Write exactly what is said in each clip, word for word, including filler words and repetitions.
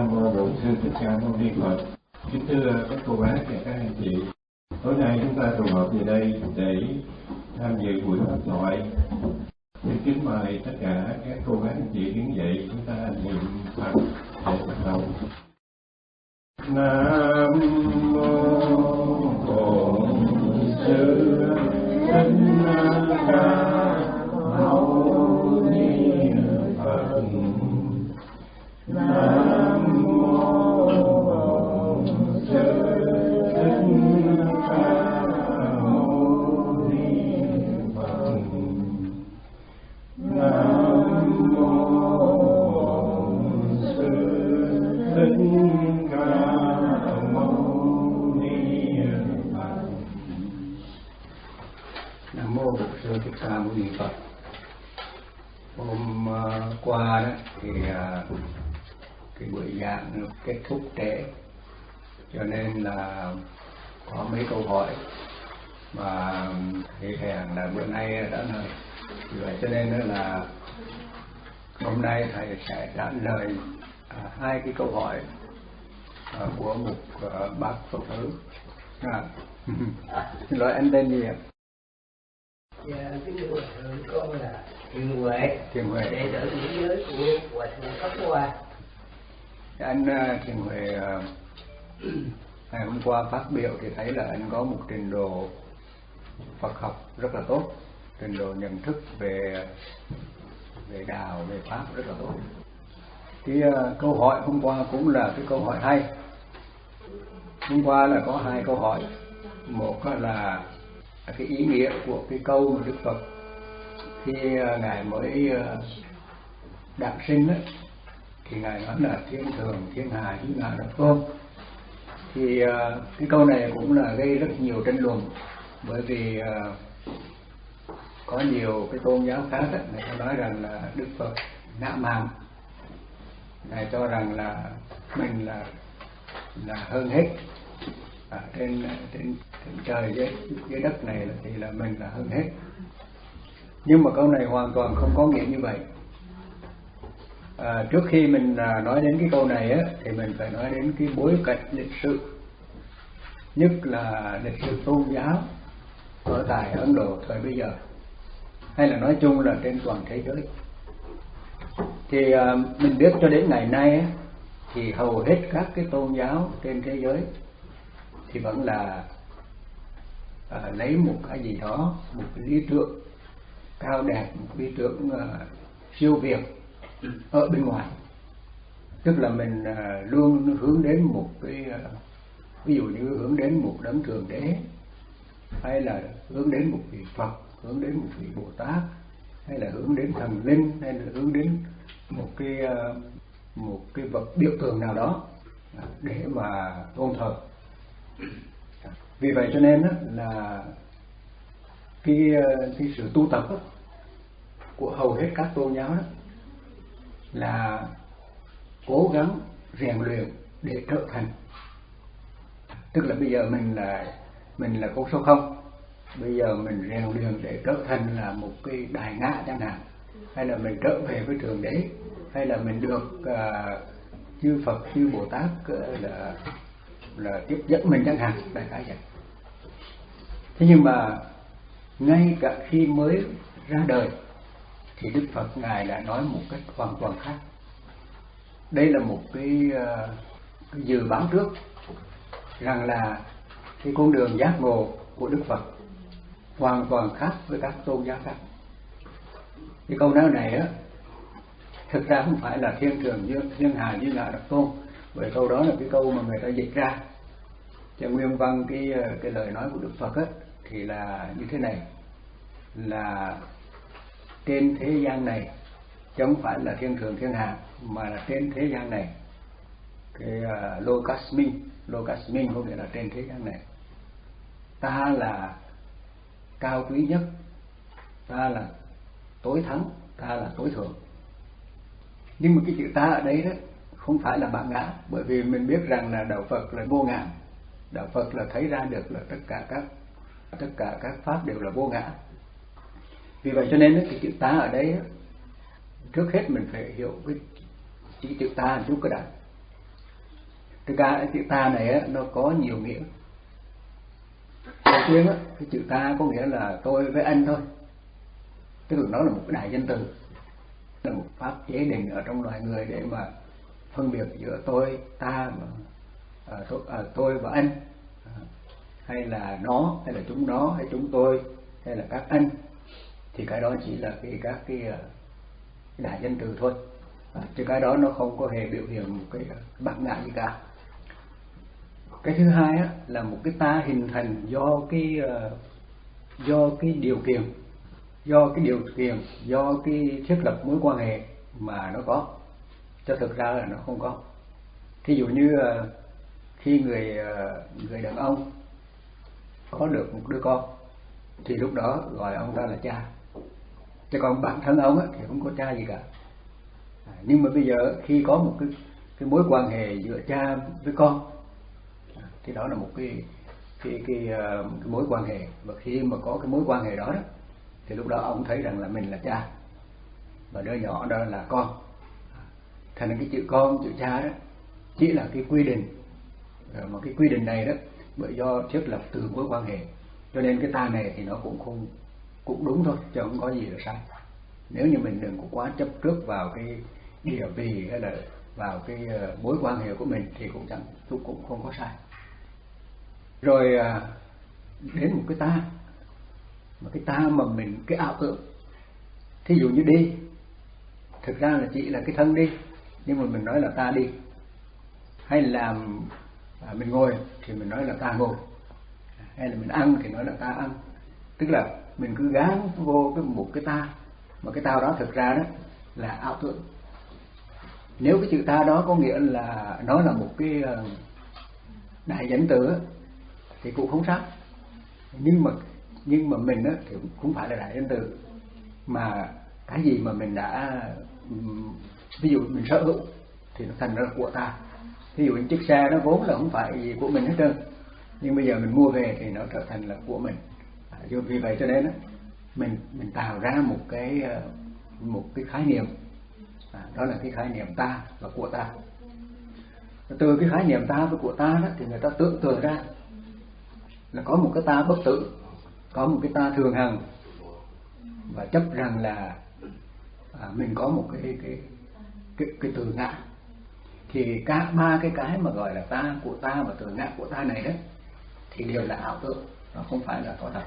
Nam mô Bổn Sư Thích Ca Mâu Ni Phật. Kính thưa các cô bác và các anh chị, tối nay chúng ta tụ họp về đây để tham dự buổi pháp thoại. Xin kính mời tất cả các cô bác anh chị đứng dậy, chúng ta niệm Phật để bắt đầu. Nam mô Bổn Sư Thích Ca Mâu Ni Phật. Nam mô Bổn Sư Thích Ca Mâu Ni Phật. Nam mô Bổn Sư Thích Ca Mâu Ni Phật. Nam mô Bổn Sư Thích Ca Mâu Ni Phật. Hôm uh, qua đó thì uh, cái buổi giảng nó kết thúc trễ, cho nên là có mấy câu hỏi mà thầy hẹn là bữa nay đã lời. Vì vậy cho nên là hôm nay thầy sẽ trả lời à, hai cái câu hỏi à, của một à, bác Phật tử. À. Xin lỗi, anh tên gì ạ? Dạ, kính thưa con là Thiện Huệ, Thiện Huệ, đệ tử nữ giới của Hòa Thượng Pháp Hoa. Anh uh, Thiện Huệ, uh, ngày hôm qua phát biểu thì thấy là anh có một trình độ Phật học rất là tốt, trình độ nhận thức về về đạo, về pháp rất là tốt. Cái uh, câu hỏi hôm qua cũng là cái câu hỏi hay. Hôm qua là có hai câu hỏi. Một là cái ý nghĩa của cái câu mà Đức Phật khi uh, ngài mới uh, đản sinh ấy, thì ngài nói là thiên thường thiên hà hữu ngã độc tôn. Thì uh, cái câu này cũng là gây rất nhiều tranh luận, bởi vì uh, có nhiều cái tôn giáo khác ấy, người ta nói rằng là Đức Phật ngã mạn, ngài cho rằng là mình là là hơn hết à, trên, trên trên trời dưới, dưới đất này là thì là mình là hơn hết. Nhưng mà câu này hoàn toàn không có nghĩa như vậy. À, trước khi mình à, nói đến cái câu này á, thì mình phải nói đến cái bối cảnh lịch sử, nhất là lịch sử tôn giáo ở tại Ấn Độ thời bây giờ, hay là nói chung là trên toàn thế giới. Thì à, mình biết cho đến ngày nay á, thì hầu hết các cái tôn giáo trên thế giới thì vẫn là à, lấy một cái gì đó, một cái lý tưởng cao đẹp, một lý tưởng uh, siêu việt ở bên ngoài. Tức là mình uh, luôn hướng đến một cái uh, ví dụ như hướng đến một đấng thượng đế, hay là hướng đến một vị Phật, hướng đến một vị Bồ Tát, hay là hướng đến thần linh, hay là hướng đến một cái uh, một cái vật biểu tượng nào đó để mà tôn thờ. Vì vậy cho nên là cái cái sự tu tập của hầu hết các tôn giáo đó là cố gắng rèn luyện để trở thành, tức là bây giờ mình là mình là con số không, bây giờ mình rèn luyện để trở thành là một cái đại ngã chẳng hạn, hay là mình trở về với Thượng Đế, hay là mình được uh, chư Phật chư Bồ Tát uh, là là tiếp dẫn mình chẳng hạn, đại khái vậy. Thế nhưng mà ngay cả khi mới ra đời thì Đức Phật ngài đã nói một cách hoàn toàn khác. Đây là một cái, uh, cái dự báo trước rằng là cái con đường giác ngộ của Đức Phật hoàn toàn khác với các tôn giáo khác. Cái câu nói này á, thực ra không phải là thiên thường thiên hà như ngã độc tôn, bởi câu đó là cái câu mà người ta dịch ra. Cho nguyên văn cái cái lời nói của Đức Phật á, thì là như thế này, là trên thế gian này, chứ không phải là thiên thường thiên hạ, mà là trên thế gian này, cái uh, Lokasmin, Lokasmin có nghĩa là trên thế gian này, ta là cao quý nhất, ta là tối thắng, ta là tối thượng. Nhưng mà cái chữ ta ở đây đó không phải là bản ngã, bởi vì mình biết rằng là đạo Phật là vô ngã, đạo Phật là thấy ra được là tất cả các tất cả các pháp đều là vô ngã. Vì vậy cho nên cái chữ ta ở đây, trước hết mình phải hiểu cái chữ, chữ ta một chút cái đã. Cái cái chữ ta này á, nó có nhiều nghĩa. Đầu tiên á, cái chữ ta có nghĩa là tôi với anh thôi, tức là nó là một cái đại danh từ, là một pháp chế định ở trong loài người để mà phân biệt giữa tôi, ta, mà, à, tôi, à, tôi và anh, à, hay là nó, hay là chúng nó, hay chúng tôi, hay là các anh, thì cái đó chỉ là cái các cái, cái đại danh từ thôi, à, chứ cái đó nó không có hề biểu hiện một cái bản ngã gì cả. Cái thứ hai á, là một cái ta hình thành do cái uh, do cái điều kiện, do cái điều kiện, do cái thiết lập mối quan hệ mà nó có, cho thực ra là nó không có. Thí dụ như uh, khi người uh, người đàn ông có được một đứa con thì lúc đó gọi ông ta là cha, chứ còn bản thân ông á, thì không có cha gì cả. À, nhưng mà bây giờ khi có một cái cái mối quan hệ giữa cha với con, thì đó là một cái cái cái, uh, cái mối quan hệ, và khi mà có cái mối quan hệ đó, đó thì lúc đó ông thấy rằng là mình là cha và đứa nhỏ đó là con. Thành ra cái chữ con, chữ cha đó chỉ là cái quy định, mà cái quy định này đó bởi do thiết lập từ mối quan hệ, cho nên cái ta này thì nó cũng không cũng đúng thôi, chứ không có gì là sai. Nếu như mình đừng có quá chấp trước vào cái địa vị hay là vào cái uh, mối quan hệ của mình thì cũng chẳng cũng cũng không có sai. Rồi uh, đến một cái ta, mà cái ta mà mình cái ảo tưởng, thí dụ như đi, thực ra là chỉ là cái thân đi, nhưng mà mình nói là ta đi. Hay là à, mình ngồi thì mình nói là ta ngồi, hay là mình ăn thì nói là ta ăn. Tức là mình cứ gán vô cái một cái ta, mà cái ta đó thực ra đó là ảo tưởng. Nếu cái chữ ta đó có nghĩa là nó là một cái uh, đại danh từ thì cũng không sao. Nhưng mà nhưng mà mình đó thì cũng phải là đại danh từ, mà cái gì mà mình đã um, ví dụ mình sở hữu thì nó thành ra là của ta. Ví dụ chiếc xe nó vốn là không phải gì của mình hết trơn, nhưng bây giờ mình mua về thì nó trở thành là của mình. À, vì vậy cho nên đó, mình mình tạo ra một cái một cái khái niệm, à, đó là cái khái niệm ta và của ta. Từ cái khái niệm ta và của ta đó, thì người ta tưởng tượng ra là có một cái ta bất tử, có một cái ta thường hằng, và chấp rằng là à, mình có một cái cái cái, cái từ ngã. Thì cả ba cái cái mà gọi là ta, của ta và từ ngã của ta này đó thì đều là ảo tưởng, nó không phải là có thật.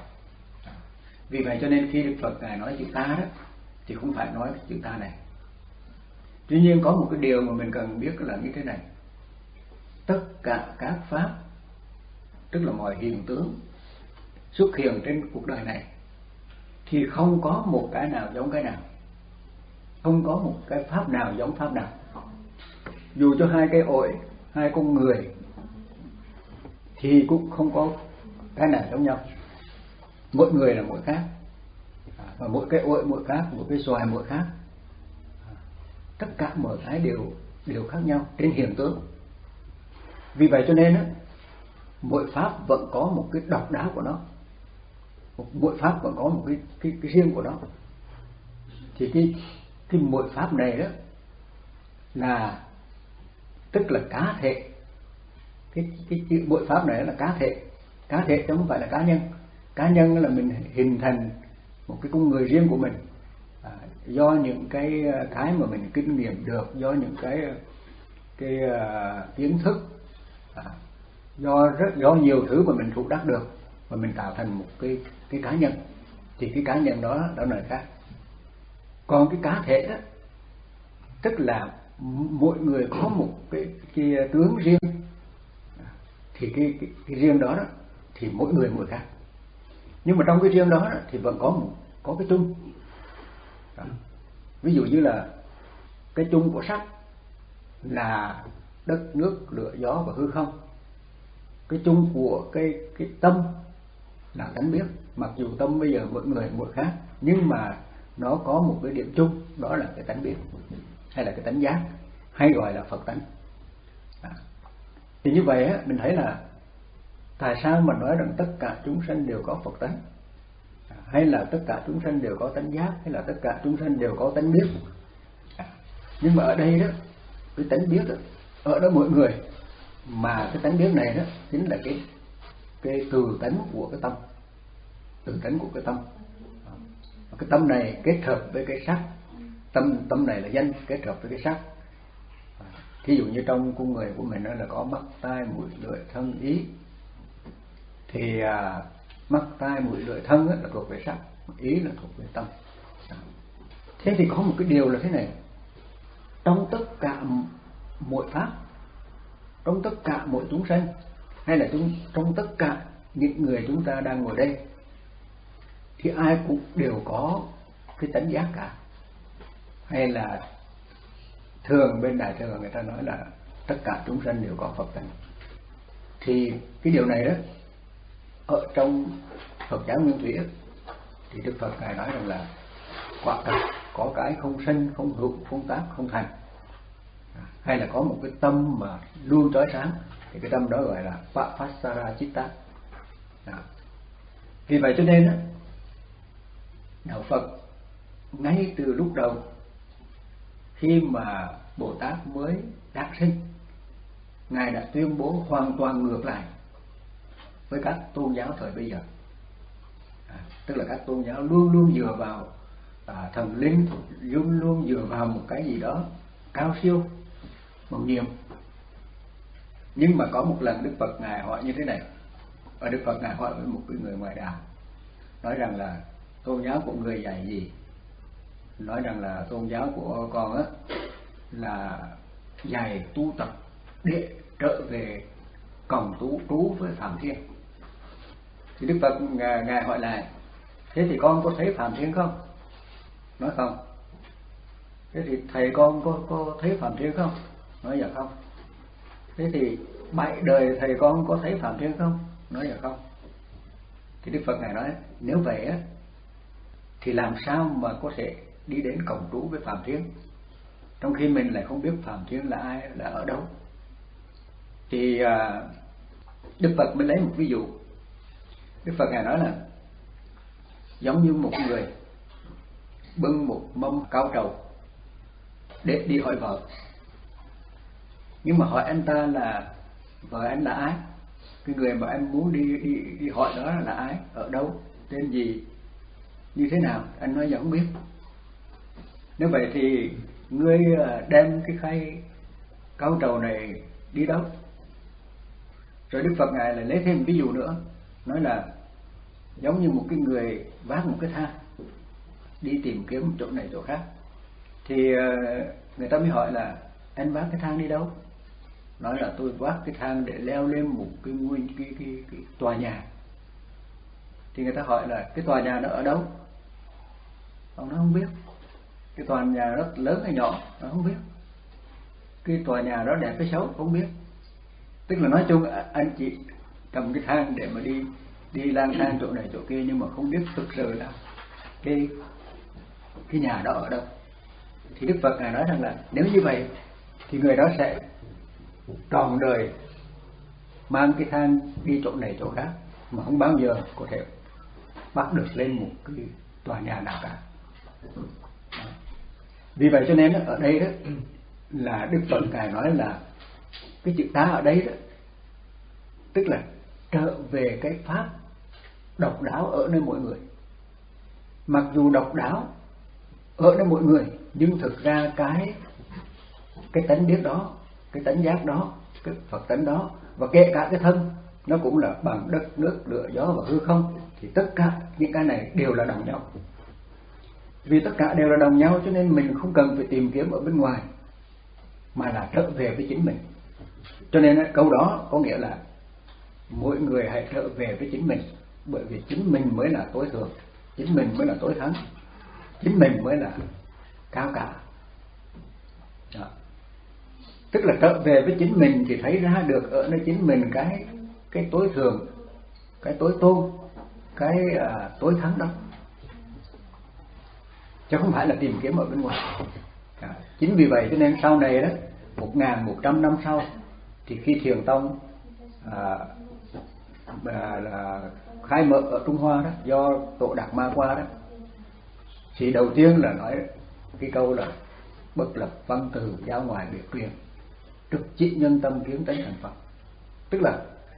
Vì vậy cho nên khi Đức Phật Ngài nói chữ ta đó thì không phải nói chữ ta này. Tuy nhiên có một cái điều mà mình cần biết là như thế này: tất cả các pháp, tức là mọi hiện tướng xuất hiện trên cuộc đời này thì không có một cái nào giống cái nào, không có một cái pháp nào giống pháp nào. Dù cho hai cây ổi, hai con người thì cũng không có cái nào giống nhau. Mỗi người là mỗi khác, và mỗi cây ổi mỗi khác, mỗi cây xoài mỗi khác. Tất cả mọi cái đều đều khác nhau trên hiện tượng. Vì vậy cho nên á, mỗi pháp vẫn có một cái độc đáo của nó, mỗi pháp vẫn có một cái cái, cái riêng của nó. Thì cái cái mỗi pháp này đó là tức là cá thể. Cái cái chữ mỗi pháp này là cá thể, cá thể chứ không phải là cá nhân. Cá nhân là mình hình thành một cái con người riêng của mình, à, do những cái cái mà mình kinh nghiệm được, do những cái cái uh, kiến thức, à, do rất do nhiều thứ mà mình thụ đắc được, và mình tạo thành một cái cái cá nhân. Thì cái cá nhân đó đó là khác. Còn cái cá thể đó tức là mỗi người có một cái, cái tướng riêng, thì cái, cái, cái riêng đó, đó thì mỗi người mỗi khác. Nhưng mà trong cái riêng đó, đó thì vẫn có một có cái chung. Đó. Ví dụ như là cái chung của sắc là đất, nước, lửa, gió và hư không. Cái chung của cái cái tâm là tánh biết. Mặc dù tâm bây giờ mỗi người mỗi khác, nhưng mà nó có một cái điểm chung, đó là cái tánh biết, hay là cái tánh giác, hay gọi là Phật tánh. À. Thì như vậy á, mình thấy là tại sao mà nói rằng tất cả chúng sanh đều có Phật tánh, à, hay là tất cả chúng sanh đều có tánh giác, hay là tất cả chúng sanh đều có tánh biết. À. Nhưng mà ở đây đó, cái tánh biết đó, ở đó mỗi người mà cái tánh biết này đó chính là cái cái từ tánh của cái tâm, từ tánh của cái tâm. Cái tâm này kết hợp với cái sắc, tâm tâm này là danh kết hợp với cái sắc. Thí dụ như trong con người của mình đó là có mắt, tai, mũi, lưỡi, thân, ý, thì à, mắt, tai, mũi, lưỡi, thân là thuộc về sắc, ý là thuộc về tâm. Thế thì có một cái điều là thế này, trong tất cả mọi pháp, trong tất cả mọi chúng sanh, hay là trong, trong tất cả những người chúng ta đang ngồi đây, thì ai cũng đều có cái tánh giác cả. Hay là thường bên Đại Thừa người ta nói là tất cả chúng sanh đều có Phật tánh. Thì cái điều này đó, ở trong Phật giáo Nguyên Thủy thì Đức Phật Ngài nói rằng là quả thật có cái không sanh, không hữu, không tác, không thành. Hay là có một cái tâm mà luôn chói sáng, thì cái tâm đó gọi là Papassara Chitta. Vì vậy cho nên đó, Đạo Phật ngay từ lúc đầu khi mà Bồ Tát mới đản sinh, Ngài đã tuyên bố hoàn toàn ngược lại với các tôn giáo thời bây giờ. À, tức là các tôn giáo luôn luôn dựa vào à, thần linh, luôn luôn dựa vào một cái gì đó cao siêu, màu nhiệm. Nhưng mà có một lần Đức Phật Ngài hỏi như thế này, và Đức Phật Ngài hỏi với một cái người ngoài đạo, nói rằng là tôn giáo của người dạy gì? Nói rằng là tôn giáo của con á là dạy tu tập để trở về cộng tú trú với Phạm Thiên. Thì Đức Phật Ngài hỏi lại, thế thì con có thấy Phạm Thiên không? Nói không. Thế thì thầy con có, có thấy Phạm Thiên không? Nói dạ không. Thế thì bảy đời thầy con có thấy Phạm Thiên không? Nói dạ không. Thì Đức Phật Ngài nói, nếu vậy á thì làm sao mà có thể đi đến cộng trú với Phạm Thiên, trong khi mình lại không biết Phạm Thiên là ai, là ở đâu? Thì à, Đức Phật mới lấy một ví dụ. Đức Phật Ngài nói là giống như một người bưng một mâm cao trầu để đi hỏi vợ, nhưng mà hỏi anh ta là vợ anh là ai, cái người mà anh muốn đi đi đi hỏi đó là ai, ở đâu, tên gì, như thế nào, anh nói dạ không biết. Nếu vậy thì ngươi đem cái khay cao trầu này đi đâu? Rồi Đức Phật Ngài lại lấy thêm một ví dụ nữa, nói là giống như một cái người vác một cái thang đi tìm kiếm một chỗ này chỗ khác. Thì người ta mới hỏi là anh vác cái thang đi đâu? Nói là tôi vác cái thang để leo lên một cái nguyên cái, cái, cái tòa nhà. Thì người ta hỏi là cái tòa nhà nó ở đâu? Ông nói không biết. Cái tòa nhà rất lớn hay nhỏ? Nó không biết. Cái tòa nhà đó đẹp hay xấu? Không biết. Tức là nói chung anh chị cầm cái thang để mà đi đi lang thang chỗ này chỗ kia, nhưng mà không biết thực sự là cái cái nhà đó ở đâu. Thì Đức Phật Ngài nói rằng là nếu như vậy thì người đó sẽ trọn đời mang cái thang đi chỗ này chỗ khác, mà không bao giờ có thể bắt được lên một cái tòa nhà nào cả. Vì vậy cho nên ở đây đó là Đức Phật Ngài nói là cái chữ ta ở đây đó, tức là trở về cái pháp độc đáo ở nơi mỗi người. Mặc dù độc đáo ở nơi mỗi người, nhưng thực ra cái cái tánh biết đó, cái tánh giác đó, cái Phật tánh đó, và kể cả cái thân nó cũng là bằng đất, nước, lửa, gió và hư không, thì tất cả những cái này đều là đồng nhau. Vì tất cả đều là đồng nhau cho nên mình không cần phải tìm kiếm ở bên ngoài, mà là trở về với chính mình. Cho nên câu đó có nghĩa là mỗi người hãy trở về với chính mình, bởi vì chính mình mới là tối thượng, chính mình mới là tối thắng, chính mình mới là cao cả. Đó. Tức là trở về với chính mình thì thấy ra được ở nơi chính mình cái cái tối thượng, cái tối tôn, cái à, tối thắng đó, chứ không phải là tìm kiếm ở bên ngoài. À, chính vì vậy cho nên sau này đó, một ngàn một trăm năm sau, thì khi Thiền Tông à, à, là khai mở ở Trung Hoa đó, do Tổ Đạt Ma qua đó, thì đầu tiên là nói cái câu là bất lập văn từ giáo ngoài biệt truyền, trực chỉ nhân tâm kiến tánh thành Phật. tức là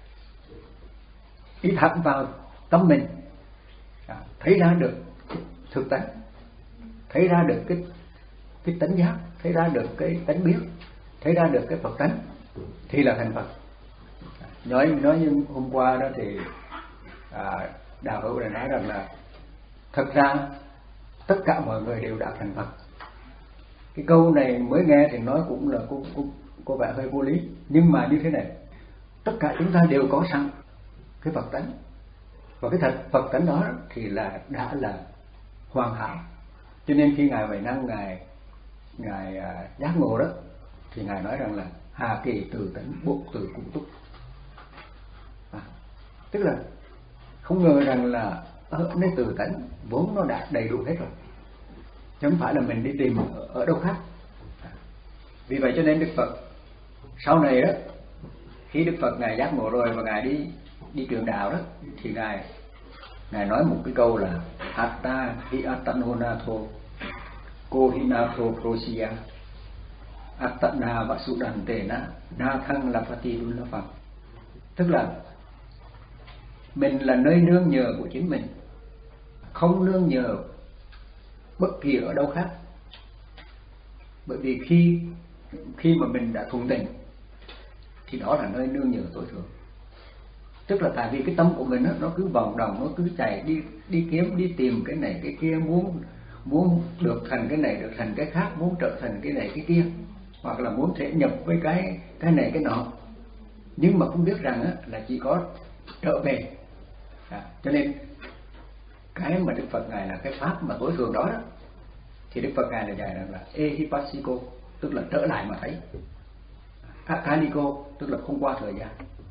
đi thẳng vào tâm mình, à, thấy ra được thực tánh, thấy ra được cái cái tánh giác, thấy ra được cái tánh biết, thấy ra được cái Phật tánh, thì là thành Phật. Nói nói như hôm qua đó thì à, Đạo Hữu đã nói rằng là thật ra tất cả mọi người đều đã thành Phật. Cái câu này mới nghe thì nói cũng là có, có, có vẻ hơi vô lý, nhưng mà như thế này, tất cả chúng ta đều có sẵn cái Phật tánh, và cái thật Phật tánh đó thì là đã là hoàn hảo. Cho nên khi ngài Huệ Năng ngài ngài à, giác ngộ đó, thì ngài nói rằng là hà kỳ từ tánh bộ từ cụ túc, à, tức là không ngờ rằng là ở nơi từ tánh vốn nó đã đầy đủ hết rồi, chứ không phải là mình đi tìm ở, ở đâu khác. Vì vậy cho nên Đức Phật sau này đó, khi Đức Phật ngài giác ngộ rồi và ngài đi đi truyền đạo đó, thì ngài ngài nói một cái câu là atta hi attanonatho kohinatho prosia attana vasudantena na thăng lapati dullapam, tức là mình là nơi nương nhờ của chính mình, không nương nhờ bất kỳ ở đâu khác. Bởi vì khi khi mà mình đã thuận tình thì đó là nơi nương nhờ tối thượng. Tức là tại vì cái tâm của mình đó, nó cứ vòng đồng, nó cứ chạy đi đi kiếm, đi tìm cái này cái kia, muốn muốn được thành cái này, được thành cái khác, muốn trở thành cái này cái kia, hoặc là muốn thể nhập với cái cái này cái nọ, nhưng mà không biết rằng á, là chỉ có trở về. À, cho nên cái mà Đức Phật ngài là cái pháp mà tối thượng đó, đó thì Đức Phật ngài là dạy rằng là ehipassiko, tức là trở lại mà thấy, akaliko, tức là không qua thời gian,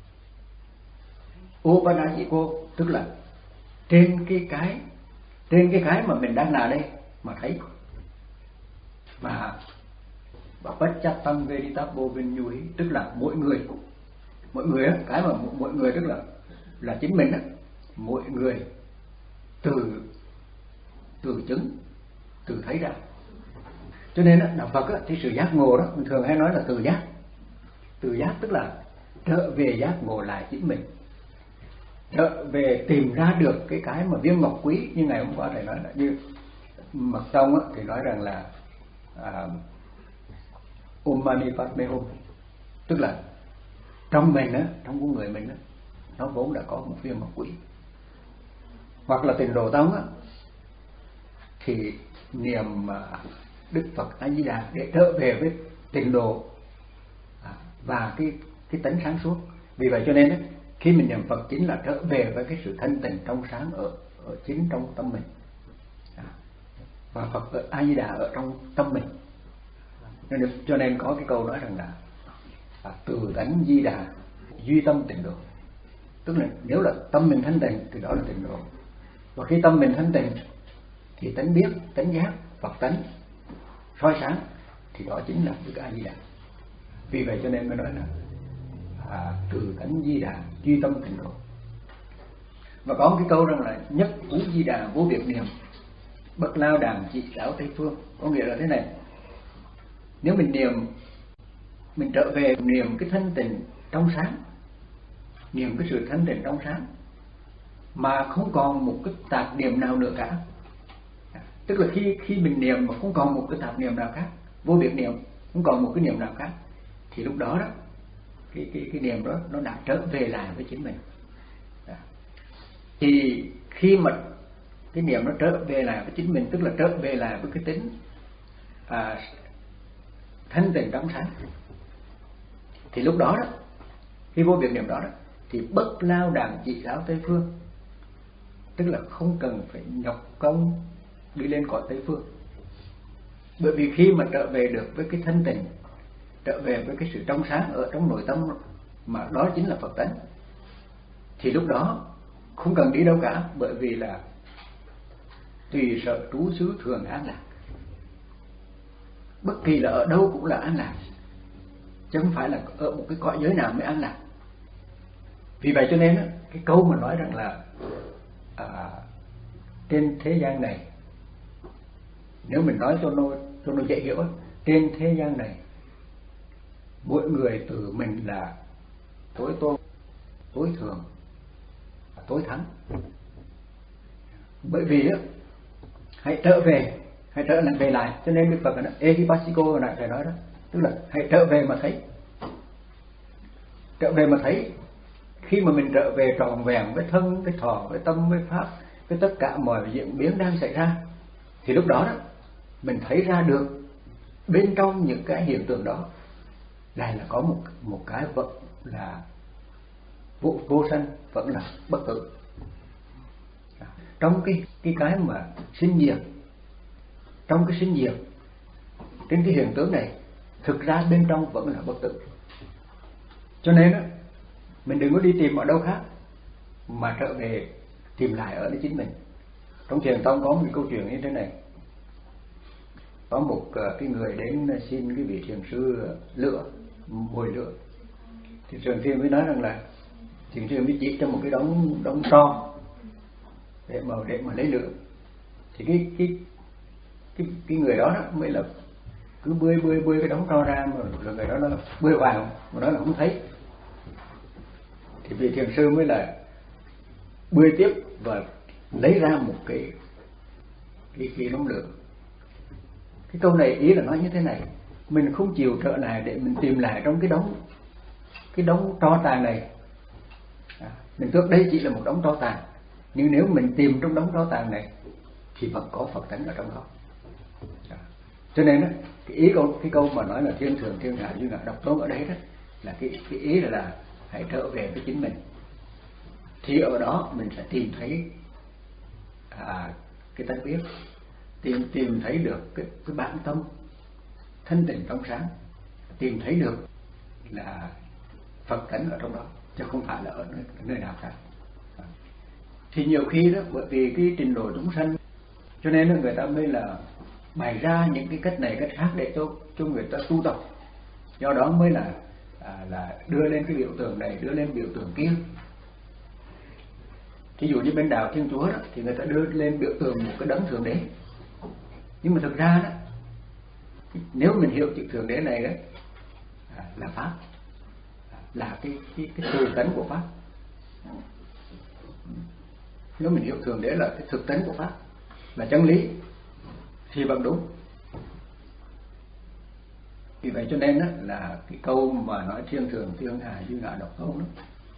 opanajiko, tức là trên cái cái trên cái cái mà mình đang là đây mà thấy. Và và pacchattam veritabbo vinyuhi, tức là mỗi người mỗi người á, cái mà mỗi người tức là là chính mình á, mỗi người từ từ chứng, từ thấy ra. Cho nên á, đạo Phật á, thì sự giác ngộ đó mình thường hay nói là từ giác. Từ giác tức là trở về giác ngộ lại chính mình, trở về tìm ra được cái cái mà viên ngọc quý. Như ngày hôm qua thầy nói là như Mật Tông á, thì nói rằng là à, Om Mani Padme Hum, tức là trong mình á, trong con người mình á, nó vốn đã có một viên ngọc quý. Hoặc là Tịnh Độ Tông á, thì niệm Đức Phật A Di Đà để trở về với tịnh độ và cái cái tánh sáng suốt. Vì vậy cho nên á, khi mình niệm Phật chính là trở về với cái sự thanh tịnh trong sáng ở ở chính trong tâm mình, và Phật A Di Đà ở trong tâm mình. Nên cho nên có cái câu nói rằng là à, từ tánh Di Đà duy tâm tịnh độ, tức là nếu là tâm mình thanh tịnh thì đó là tịnh độ, và khi tâm mình thanh tịnh thì tánh biết, tánh giác, Phật tánh soi sáng thì đó chính là Đức A Di Đà. Vì vậy cho nên mới nói là à, từ tánh Di Đà duy tâm tịnh độ. Và có một cái câu rằng là nhất phú Di Đà vô biệt niệm, bất lao đàm trị giáo Tây Phương. Có nghĩa là thế này: nếu mình niệm, mình trở về niệm cái thanh tịnh trong sáng, niệm cái sự thanh tịnh trong sáng mà không còn một cái tạp niệm nào nữa cả, tức là khi khi mình niệm mà không còn một cái tạp niệm nào khác, vô biệt niệm, không còn một cái niệm nào khác, thì lúc đó đó cái cái cái niệm đó nó đã trở về lại với chính mình. Đó. Thì khi mà cái niệm nó trở về lại với chính mình, tức là trở về lại với cái tính à, thanh tịnh trong sáng, thì lúc đó đó, khi vô biệt niệm đó đó, thì bất lao đàm trị giáo Tây Phương, tức là không cần phải nhọc công đi lên cõi Tây Phương. Bởi vì khi mà trở về được với cái thanh tịnh, trở về với cái sự trong sáng ở trong nội tâm mà đó chính là Phật tánh, thì lúc đó không cần đi đâu cả, bởi vì là tùy sở trú xứ thường an lạc. Bất kỳ là ở đâu cũng là an lạc, chứ không phải là ở một cái cõi giới nào mới an lạc. Vì vậy cho nên cái câu mà nói rằng là à, trên thế gian này, nếu mình nói cho nó cho nó dễ hiểu, trên thế gian này mỗi người tự mình là tối tôn, tối thượng, tối thắng. Bởi vì á, hãy trở về, hãy trở lại về lại, cho nên Đức Phật nói Ekipassiko hồi nãy thầy nói đó, tức là hãy trở về mà thấy, trở về mà thấy. Khi mà mình trở về trọn vẹn với thân, với thọ, với tâm, với pháp, với tất cả mọi diễn biến đang xảy ra, thì lúc đó đó mình thấy ra được bên trong những cái hiện tượng đó lại là có một một cái vật là vô, vô sanh, vẫn là bất tử. Trong cái cái cái mà sinh diệt, trong cái sinh diệt trên cái hiện tượng này, thực ra bên trong vẫn là bất tử. Cho nên đó, mình đừng có đi tìm ở đâu khác mà trở về tìm lại ở nơi chính mình. Trong Thiền Tông có một cái câu chuyện như thế này. Có một cái người đến xin cái vị thiền sư lựa, mồi lựa. Thì Thiền Sư mới nói rằng là Thiền Sư mới chỉ cho một cái đống đống tro để mà để mà lấy lựa. Thì cái cái cái cái người đó, đó mới là cứ bươi bươi bươi cái đống tro ra, mà rồi người đó nó bươi vào mà nó là không thấy. Thì vị thiền sư mới là bươi tiếp và lấy ra một cái cái cái đống lửa. Cái câu này ý là nói như thế này: mình không chịu trở lại để mình tìm lại trong cái đống cái đống tro tàn này. À, mình tưởng đây chỉ là một đống tro tàn, nhưng nếu mình tìm trong đống tro tàn này thì vẫn có Phật tánh ở trong đó. À, cho nên đó, cái ý câu cái câu mà nói là thiên thường thiên hạ như là độc tôn ở đấy đó là cái cái ý là, là hãy trở về với chính mình, thì ở đó mình sẽ tìm thấy à, cái tánh biết, tìm tìm thấy được cái, cái bản tâm thanh tịnh trong sáng, tìm thấy được là Phật tánh ở trong đó, chứ không phải là ở nơi, nơi nào khác. Thì nhiều khi đó, bởi vì cái trình độ chúng sanh, cho nên người ta mới là bày ra những cái cách này cách khác để cho cho người ta tu tập. Do đó mới là à, là đưa lên cái biểu tượng này, đưa lên biểu tượng kia. Thí dụ như bên đạo Thiên Chúa đó, thì người ta đưa lên biểu tượng một cái đấng thượng đế, nhưng mà thực ra đó, nếu mình hiểu chữ thượng đế này đấy à, là pháp, là cái cái cái thực tánh của pháp. Nếu mình hiểu thượng đế là cái thực tánh của pháp, là chân lý, thì vẫn đúng. Vì vậy cho nên đó, là cái câu mà nói thiên thường thiên hạ duy ngã độc tôn đó,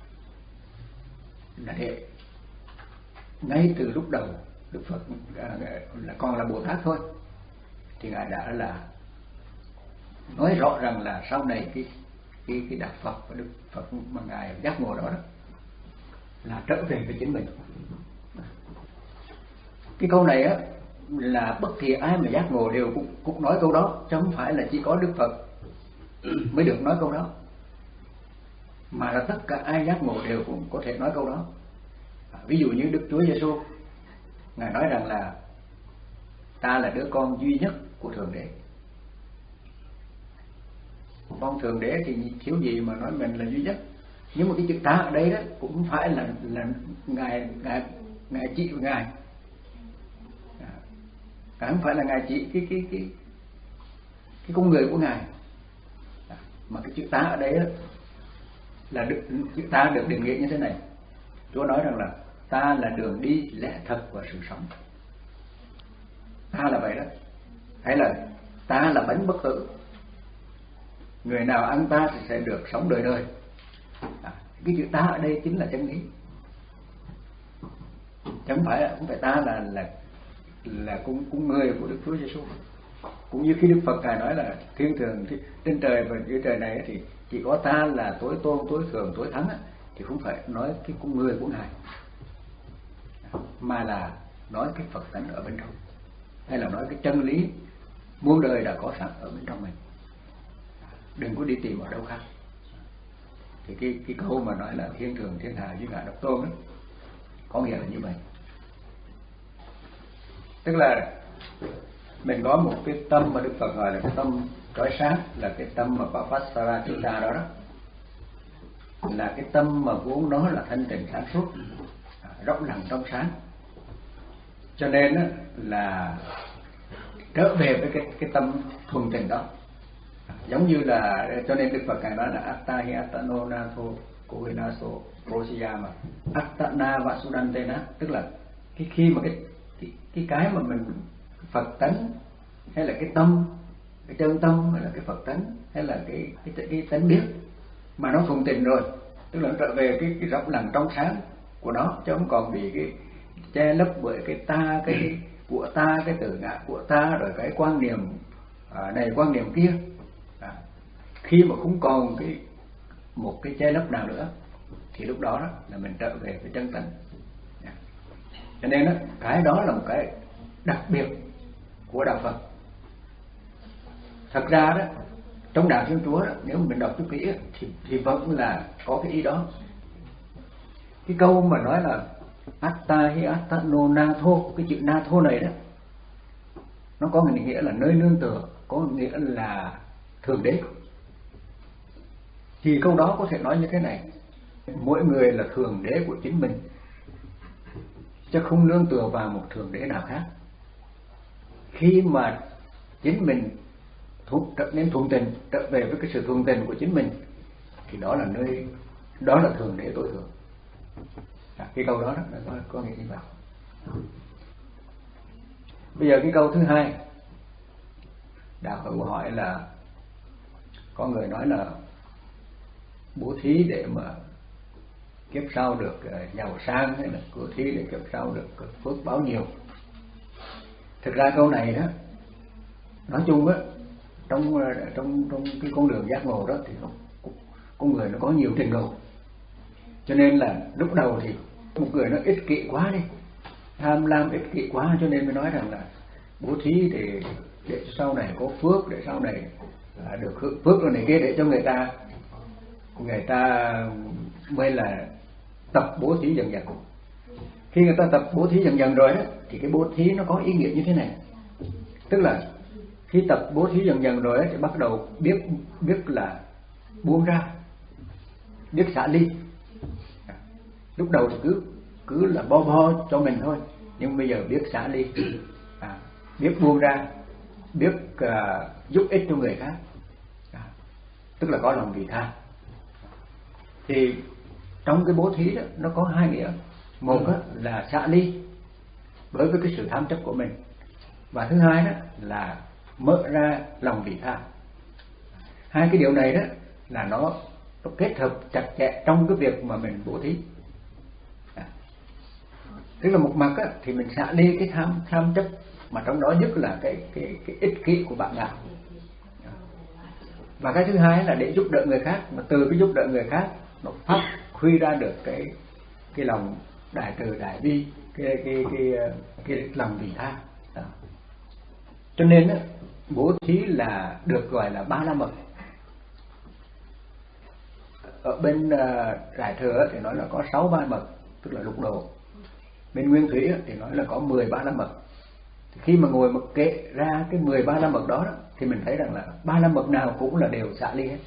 là để ngay từ lúc đầu Đức Phật à, là còn là Bồ Tát thôi, thì ngài đã là nói rõ rằng là sau này cái cái cái đạo Phật và Đức Phật mà ngài giác ngộ đó, đó là trở về với chính mình. Cái câu này á là bất kỳ ai mà giác ngộ đều cũng, cũng nói câu đó, chứ không phải là chỉ có Đức Phật mới được nói câu đó, mà là tất cả ai giác ngộ đều cũng có thể nói câu đó. À, ví dụ như Đức Chúa Giêsu, ngài nói rằng là ta là đứa con duy nhất của Thượng Đế. Con Thượng Đế thì thiếu gì mà nói mình là duy nhất, nhưng mà cái chữ ta ở đây đó cũng không phải là là ngài ngài ngài chỉ của ngài. Ngài không phải là ngài chỉ cái cái cái cái con người của ngài, mà cái chữ ta ở đây là được, chữ ta được định nghĩa như thế này. Chúa nói rằng là ta là đường đi, lẽ thật và sự sống. Ta là vậy đó. Hay là ta là bánh bất tử, người nào ăn ta thì sẽ được sống đời đời. À, cái chữ ta ở đây chính là chân lý, chứ không phải không phải ta là là là cung cung người của Đức Chúa Giêsu. Cũng như khi Đức Phật ngài nói là thiên thường trên trời và dưới trời này thì chỉ có ta là tối tôn, tối thượng, tối thắng, thì không phải nói cái cung người của ngài, mà là nói cái Phật tánh ở bên trong, hay là nói cái chân lý muôn đời đã có sẵn ở bên trong mình. Đừng có đi tìm ở đâu khác. Thì cái cái câu mà nói là thiên thường thiên hạ duy ngã độc tôn đó, có nghĩa là như vậy. Tức là mình có một cái tâm mà Đức Phật gọi là cái tâm trói sáng, là cái tâm mà Papasara Chitta đó, đó là cái tâm mà vốn nó là thanh tịnh sáng suốt, rộng lặng trong sáng. Cho nên đó, là trở về với cái cái tâm thuần tịnh đó, giống như là cho nên Đức Phật ngài nói là Atta hi Attano Natho Kohinaso prosiyama attana vasudantena, tức là cái khi mà cái cái cái, cái mà mình Phật tánh hay là cái tâm, cái chân tâm hay là cái Phật tánh hay là cái cái cái tánh biết mà nó thuần tình rồi, tức là nó trở về cái cái rộng lặng trong sáng của nó, chứ không còn bị cái che lấp bởi cái ta, cái của ta, cái tự ngã của ta, rồi cái quan niệm à, này quan niệm kia. À, khi mà không còn cái một cái che lấp nào nữa thì lúc đó, đó là mình trở về với chân tánh. À, cho nên đó, cái đó là một cái đặc biệt của đạo Phật. Thật ra đó, trong đạo Thiên Chúa đó, nếu mình đọc cho kỹ thì, thì vẫn là có cái ý đó. Cái câu mà nói là atta hi atta no natho, cái chữ natho này đó, nó có nghĩa là nơi nương tựa, có nghĩa là thượng đế. Thì câu đó có thể nói như thế này: mỗi người là thượng đế của chính mình, chứ không nương tựa vào một thượng đế nào khác. Khi mà chính mình trở nên thuần tình, trở về với cái sự thuần tình của chính mình, thì đó là nơi, đó là thượng đế tối thượng. À, cái câu đó, đó có, có nghĩa như vậy. Bây giờ cái câu thứ hai, đạo hữu hỏi là có người nói là bố thí để mà kiếp sau được giàu sang, hay là bố thí để kiếp sau được phước báo nhiều. Thực ra câu này đó, nói chung á, trong trong trong cái con đường giác ngộ đó thì con người nó có nhiều trình độ, cho nên là lúc đầu thì một người nó ích kỷ quá đi, tham lam ích kỷ quá, cho nên mới nói rằng là bố thí để để sau này có phước, để sau này à, được phước rồi này kia, để cho người ta người ta mới là tập bố thí dần dần. Khi người ta tập bố thí dần dần rồi đó, thì cái bố thí nó có ý nghĩa như thế này, tức là khi tập bố thí dần dần rồi ấy, thì bắt đầu biết biết là buông ra, biết xả ly. Lúc đầu thì cứ cứ là bo bo cho mình thôi, nhưng bây giờ biết xả ly, à, biết buông ra, biết uh, giúp ích cho người khác, à, tức là có lòng vị tha. Thì trong cái bố thí đó nó có hai nghĩa: một đó là xả ly đối với cái sự tham chấp của mình, và thứ hai đó là mở ra lòng vị tha. Hai cái điều này đó là nó, nó kết hợp chặt chẽ trong cái việc mà mình bố thí. À, tức là một mặt á, thì mình xả ly cái tham tham chấp, mà trong đó nhất là cái cái cái ích kỷ của bản ngã. Và cái thứ hai là để giúp đỡ người khác, mà từ cái giúp đỡ người khác nó phát huy ra được cái cái lòng đại từ đại bi, cái cái cái cái, cái lòng vị tha. Đó. Cho nên á, bố thí là được gọi là ba la mật. Ở bên uh, Đại Thừa thì nói là có sáu ba mật, tức là lục độ. Bên Nguyên Thủy thì nói là có mười ba la mật. Thì khi mà ngồi mà kệ ra cái mười ba la mật đó, đó thì mình thấy rằng là ba la mật nào cũng là đều xả ly hết.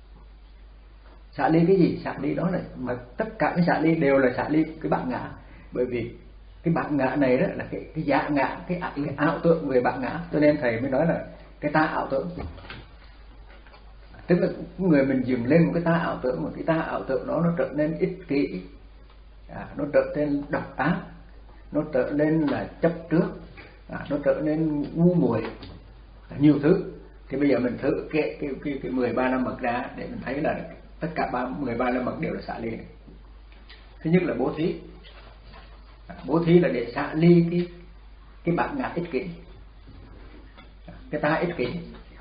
Xả ly cái gì? Xả ly đó là mà tất cả cái xả ly đều là xả ly cái bản ngã, bởi vì cái bản ngã này đó là cái cái giả ngã, cái, cái ảo tượng về bản ngã, cho nên thầy mới nói là cái ta ảo tượng. Tức là người mình dựng lên một cái ta ảo tượng, mà cái ta ảo tượng đó nó trở nên ích kỷ, à, nó trở nên độc ác, nó trở nên là chấp trước, à, nó trở nên ngu muội, nhiều thứ. Thì bây giờ mình thử kệ cái cái cái mười ba la mật ra để mình thấy là tất cả ba mười ba la mật đều là xả ly. Thứ nhất là bố thí. À, bố thí là để xả ly cái cái bản ngã ích kỷ, cái ta ích kỷ.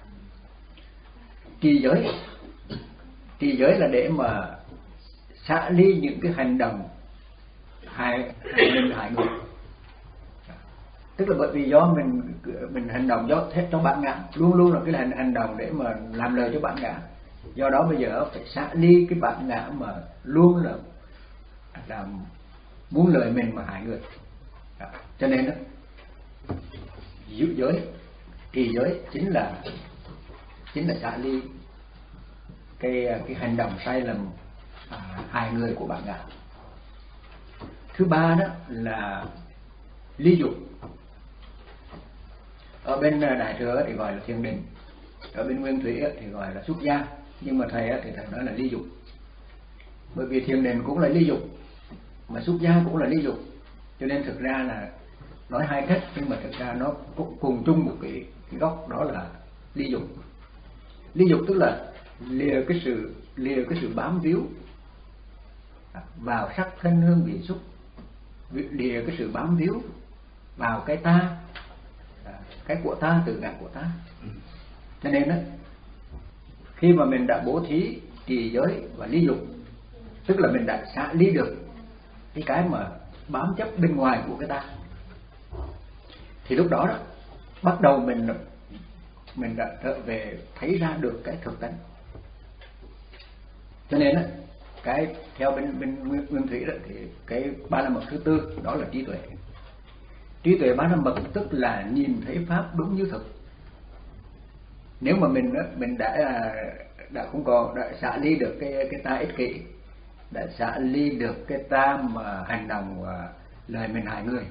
Trì giới, trì giới là để mà xả ly những cái hành động hại hại mình hại người. Tức là bởi vì do mình mình hành động do hết trong bản ngã, luôn luôn là cái hành hành động để mà làm lời cho bản ngã. Do đó bây giờ phải xả ly cái bản ngã mà luôn là làm muốn lời mình mà hại người. Đó. Cho nên đó, giữ giới, trì giới chính là chính là xả ly cái cái hành động sai lầm à, hại người của bản ngã. Thứ ba đó là ly dục. Ở bên Đại Thừa thì gọi là thiền định, ở bên Nguyên Thủy thì gọi là xuất gia, nhưng mà thầy thì thầy nói là ly dục. Bởi vì thiền định cũng là ly dục, mà xuất gia cũng là ly dục, cho nên thực ra là nói hai cách, nhưng mà thực ra nó cũng cùng chung một cái, cái gốc, đó là ly dục. Ly dục tức là lìa cái sự lìa cái sự bám víu vào sắc thân hương vị xúc, lìa cái sự bám víu vào cái ta, cái của ta, tự ngã của ta. Cho nên đó, khi mà mình đã bố thí, trì giới và ly dục, tức là mình đã xả ly được cái cái mà bám chấp bên ngoài của cái ta, thì lúc đó đó bắt đầu mình mình đã trở về thấy ra được cái thực tánh. Cho nên đó, cái theo bên bên nguyên, nguyên thủy đó, thì cái ba la mật thứ tư đó là trí tuệ. Trí tuệ ba la mật tức là nhìn thấy pháp đúng như thực. Nếu mà mình mình đã đã không còn đã xả ly được cái cái ta ích kỷ, đã xả ly được cái ta mà hành động và lời mình hại người,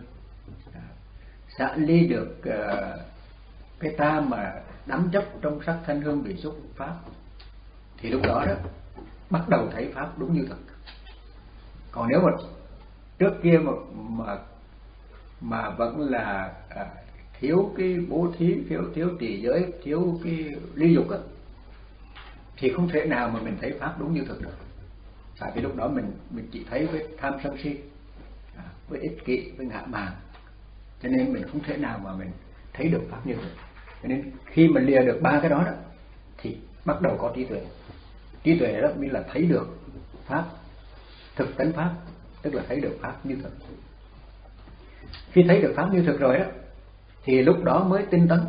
xả ly được uh, cái ta mà đắm chấp trong sắc thanh hương vị xúc pháp, thì lúc đó đó bắt đầu thấy pháp đúng như thực. Còn nếu mà trước kia mà mà mà vẫn là à, thiếu cái bố thí, thiếu thiếu trì giới, thiếu cái ly dục á, thì không thể nào mà mình thấy pháp đúng như thực được. Tại vì lúc đó mình mình chỉ thấy với tham sân si, à, với ích kỷ, với ngã mạn, cho nên mình không thể nào mà mình thấy được pháp như thực. Cho nên khi mà lìa được ba cái đó đó, thì bắt đầu có trí tuệ. Trí tuệ đó mới là thấy được pháp, thực tánh pháp, tức là thấy được pháp như thực. Khi thấy được pháp như thực rồi đó, thì lúc đó mới tinh tấn.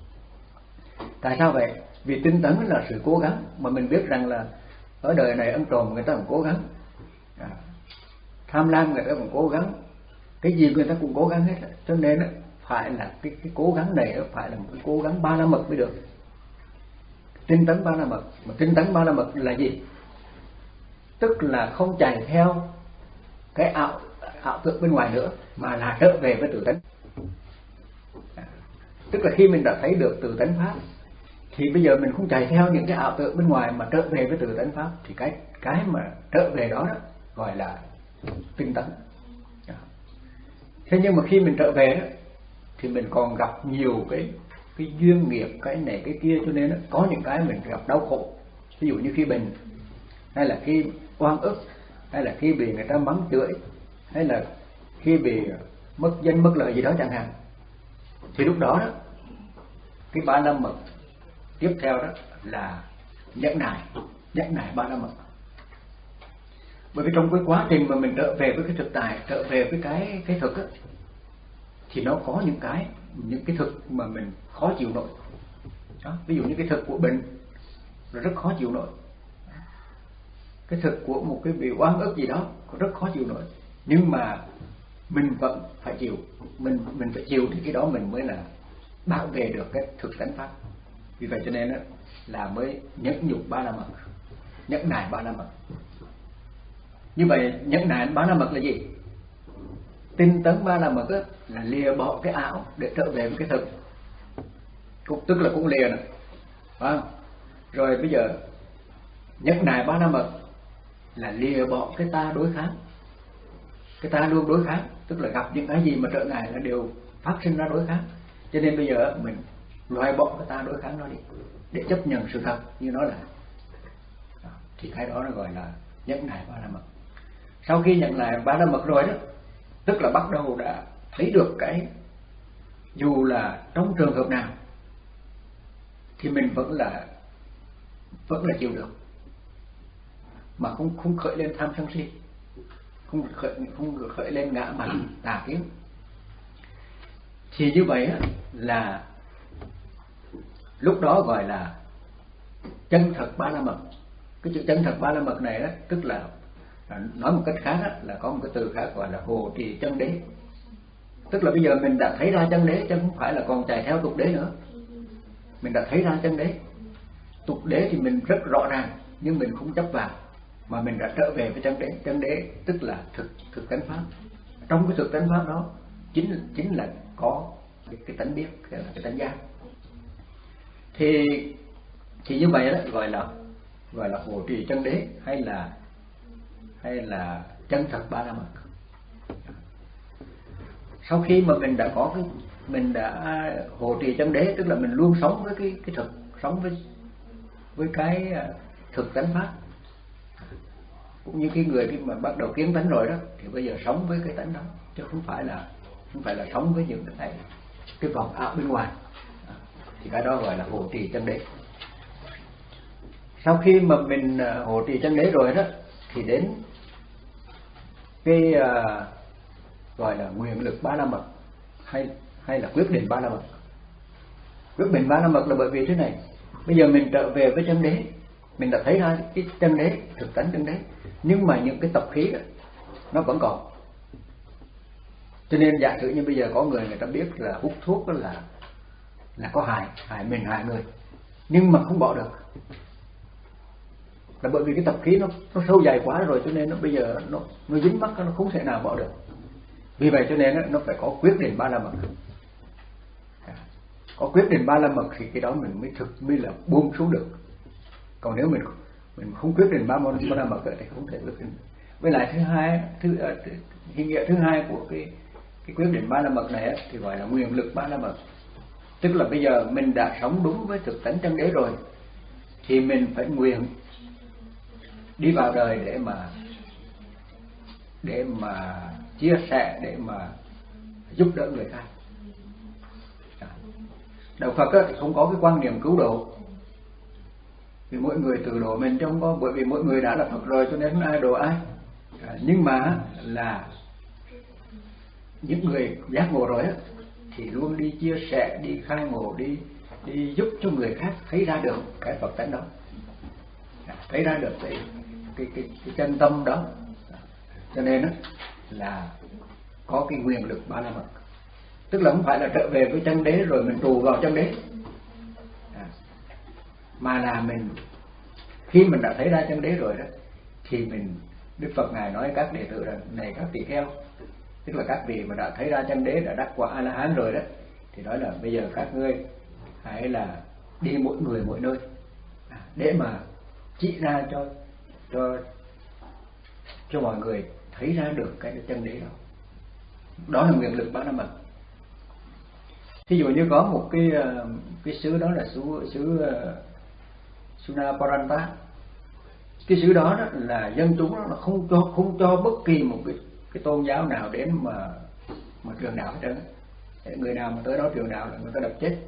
Tại sao vậy? Vì tinh tấn là sự cố gắng, mà mình biết rằng là ở đời này ăn trộm người ta cũng cố gắng, à, tham lam người ta cũng cố gắng, cái gì người ta cũng cố gắng hết. Cho nên đó, phải là cái, cái cố gắng này phải là một cái cố gắng ba la mật mới được. Tinh tấn ba la mật. Mà tinh tấn ba la mật là gì? Tức là không chạy theo cái ảo ảo tưởng bên ngoài nữa, mà là trở về với tự tánh. À, tức là khi mình đã thấy được tự tánh pháp, thì bây giờ mình không chạy theo những cái ảo tưởng bên ngoài mà trở về với tự tánh pháp, thì cái cái mà trở về đó, đó gọi là tinh tấn. À, thế nhưng mà khi mình trở về đó, thì mình còn gặp nhiều cái cái duyên nghiệp, cái này cái kia, cho nên đó, có những cái mình gặp đau khổ. Ví dụ như khi bệnh, hay là khi oan ức, hay là khi bị người ta mắng chửi, hay là khi bị mất danh mất lợi gì đó chẳng hạn, thì lúc đó đó cái ba la mật tiếp theo đó là nhẫn nại. Nhẫn nại ba la mật. Bởi vì trong cái quá trình mà mình trở về với cái thực tại, trở về với cái cái thực á, thì nó có những cái những cái thực mà mình khó chịu nổi đó. Ví dụ như cái thực của bệnh là rất khó chịu nổi, cái thực của một cái bị oan ức gì đó cũng rất khó chịu nổi, nhưng mà mình vẫn phải chịu, mình mình phải chịu thì cái đó mình mới là bảo vệ được cái thực tánh pháp. Vì vậy cho nên đó, là mới nhẫn nhục ba la mật, nhẫn nại ba la mật. Như vậy nhẫn nại ba la mật là gì? Tinh tấn ba la mật là lìa bỏ cái ảo để trở về với cái thực, cũng tức là cũng lìa này, phải không? Rồi bây giờ nhẫn nại ba la mật là lìa bỏ cái ta đối kháng. Cái ta luôn đối kháng, tức là gặp những cái gì mà trở ngại là đều phát sinh ra đối kháng. Cho nên bây giờ mình loại bỏ cái ta đối kháng nó đi, để chấp nhận sự thật như nó là. Thì cái đó nó gọi là nhẫn nại ba la mật. Sau khi nhận lại ba la mật rồi đó, tức là bắt đầu đã thấy được cái, dù là trong trường hợp nào thì mình vẫn là vẫn là chịu được, mà không không khởi lên tham sân si, không khởi không khởi lên ngã mạn tà kiến. Thì như vậy á, là lúc đó gọi là chân thật ba la mật. Cái chữ chân thật ba la mật này đó, tức là nói một cách khác đó, là có một cái từ khác gọi là hộ trì chân đế. Tức là bây giờ mình đã thấy ra chân đế, chứ không phải là còn chạy theo tục đế nữa. Mình đã thấy ra chân đế. Tục đế thì mình rất rõ ràng, nhưng mình không chấp vào, mà mình đã trở về với chân đế. Chân đế tức là thực thực tánh pháp. Trong cái thực tánh pháp đó chính chính là có cái, cái tánh biết, cái, cái tánh giác. Thì thì như vậy đó gọi là gọi là hộ trì chân đế, hay là hay là chân thật ba la mật. Sau khi mà mình đã có cái mình đã hộ trì chân đế, tức là mình luôn sống với cái cái thực, sống với với cái thực tánh pháp, cũng như cái người khi mà bắt đầu kiến tánh rồi đó, thì bây giờ sống với cái tánh đó, chứ không phải là không phải là sống với những cái cái vòng ảo bên ngoài. Thì cái đó gọi là hộ trì chân đế. Sau khi mà mình hộ trì chân đế rồi đó, thì đến cái uh, gọi là nguyện lực ba la mật, hay hay là quyết định ba la mật. Quyết định ba la mật là bởi vì thế này, bây giờ mình trở về với chân đế, mình đã thấy ra cái chân đế, thực tánh chân đế, nhưng mà những cái tập khí đó nó vẫn còn. Cho nên giả sử như bây giờ có người người ta biết là hút thuốc là là có hại, hại mình, hại người, nhưng mà không bỏ được, là bởi vì cái tập khí nó nó sâu dày quá rồi, cho nên nó bây giờ nó nó dính mắc, nó không thể nào bỏ được. Vì vậy cho nên nó phải có quyết định ba la mật. Có quyết định ba la mật thì cái đó mình mới thực mới là buông xuống được. Còn nếu mình mình không quyết định ba ba la mật thì không thể quyết định. Với lại thứ hai, thứ ý nghĩa thứ hai của cái cái quyết định ba la mật này thì gọi là nguyện lực ba la mật. Tức là bây giờ mình đã sống đúng với thực tánh chân đế rồi, thì mình phải nguyện đi vào đời để mà để mà chia sẻ, để mà giúp đỡ người khác. Đạo Phật thì không có cái quan niệm cứu độ, vì mỗi người tự độ mình, chứ không có, bởi vì mỗi người đã là Phật rồi cho nên không ai độ ai. Nhưng mà là những người giác ngộ rồi á, thì luôn đi chia sẻ, đi khai ngộ, đi đi giúp cho người khác thấy ra được cái Phật tánh đó, thấy ra được cái cái cái, cái chân tâm đó. Cho nên đó là có cái quyền lực ba la mật, tức là không phải là trở về với chân đế rồi mình trụ vào chân đế, à, mà là mình khi mình đã thấy ra chân đế rồi đó, thì mình, Đức Phật ngài nói các đệ tử rằng này các tỳ kheo, tức là các vị mà đã thấy ra chân đế, đã đắc quả A La Hán rồi đó, thì nói là bây giờ các ngươi hãy là đi mỗi người mỗi nơi, à, để mà chỉ ra cho cho cho mọi người thấy ra được cái chân đế đó. Đó là nguyện lực ba la mật. Ví dụ như có một cái cái xứ đó là xứ xứ Sunaparanta. Cái xứ đó, đó là dân chúng nó không cho không cho bất kỳ một cái cái tôn giáo nào đến mà mà truyền đạo hết trơn. Người nào mà tới đó truyền đạo là người ta đập chết.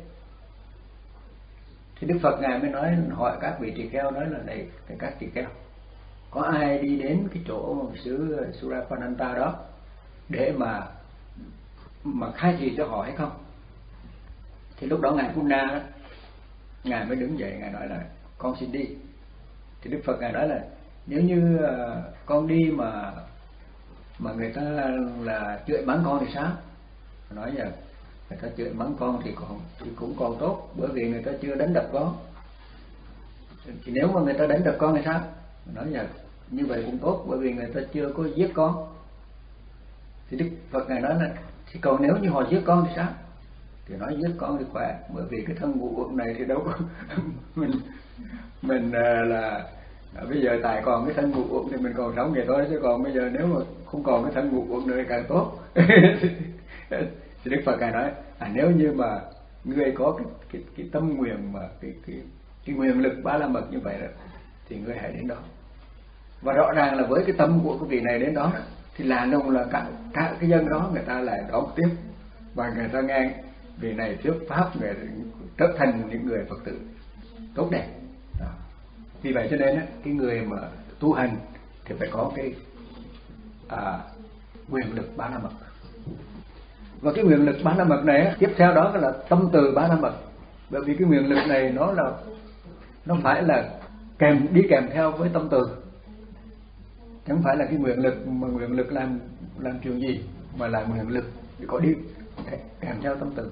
Thì Đức Phật ngài mới nói, hỏi các vị tỳ kheo, nói là này các tỳ kheo, có ai đi đến cái chỗ xứ Surapananta đó để mà mà khai thị cho họ hay không? Thì lúc đó ngài Punna đó, ngài mới đứng dậy, ngài nói là con xin đi. Thì Đức Phật ngài nói là nếu như uh, con đi mà mà người ta là chửi mắng con thì sao? Nói là người ta chửi mắng con thì còn thì cũng còn tốt, bởi vì người ta chưa đánh đập con. Thì nếu mà người ta đánh đập con thì sao? Nói là như vậy cũng tốt, bởi vì người ta chưa có giết con. Thì Đức Phật ngài nói là thì còn nếu như họ giết con thì sao? Thì nói giết con thì khỏe, bởi vì cái thân ngũ uẩn này thì đâu có mình mình là bây giờ tại còn cái thân ngũ uẩn thì mình còn sống vậy thôi, chứ còn bây giờ nếu mà không còn cái thân ngũ uẩn nữa thì càng tốt. Thì Đức Phật ngài nói à, nếu như mà ngươi có cái cái, cái tâm nguyện mà cái cái cái nguyện lực ba la mật như vậy đó, thì ngươi hãy đến đó. Và rõ ràng là với cái tâm của cái vị này đến đó, thì là nông là cả, cả cái dân đó người ta lại đón tiếp, và người ta nghe vị này thuyết pháp, người trở thành những người Phật tử tốt đẹp. Đó. Vì vậy cho nên á, cái người mà tu hành thì phải có cái à, quyền lực ba la mật. Và cái quyền lực ba la mật này á, tiếp theo đó là tâm từ ba la mật. Bởi vì cái quyền lực này nó là nó phải là kèm đi kèm theo với tâm từ, chẳng phải là cái nguyện lực mà nguyện lực làm làm chuyện gì, mà là nguyện lực để có đi kèm theo tâm từ.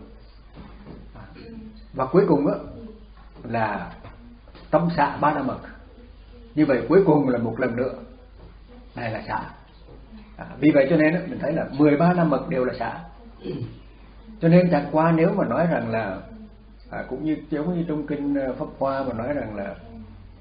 Và cuối cùng đó là tâm xạ ba la mật. Như vậy cuối cùng là một lần nữa này là xạ. À, vì vậy cho nên đó, mình thấy là mười ba la mật đều là xạ. Cho nên chẳng qua nếu mà nói rằng là à, cũng như giống như trong kinh Pháp Hoa mà nói rằng là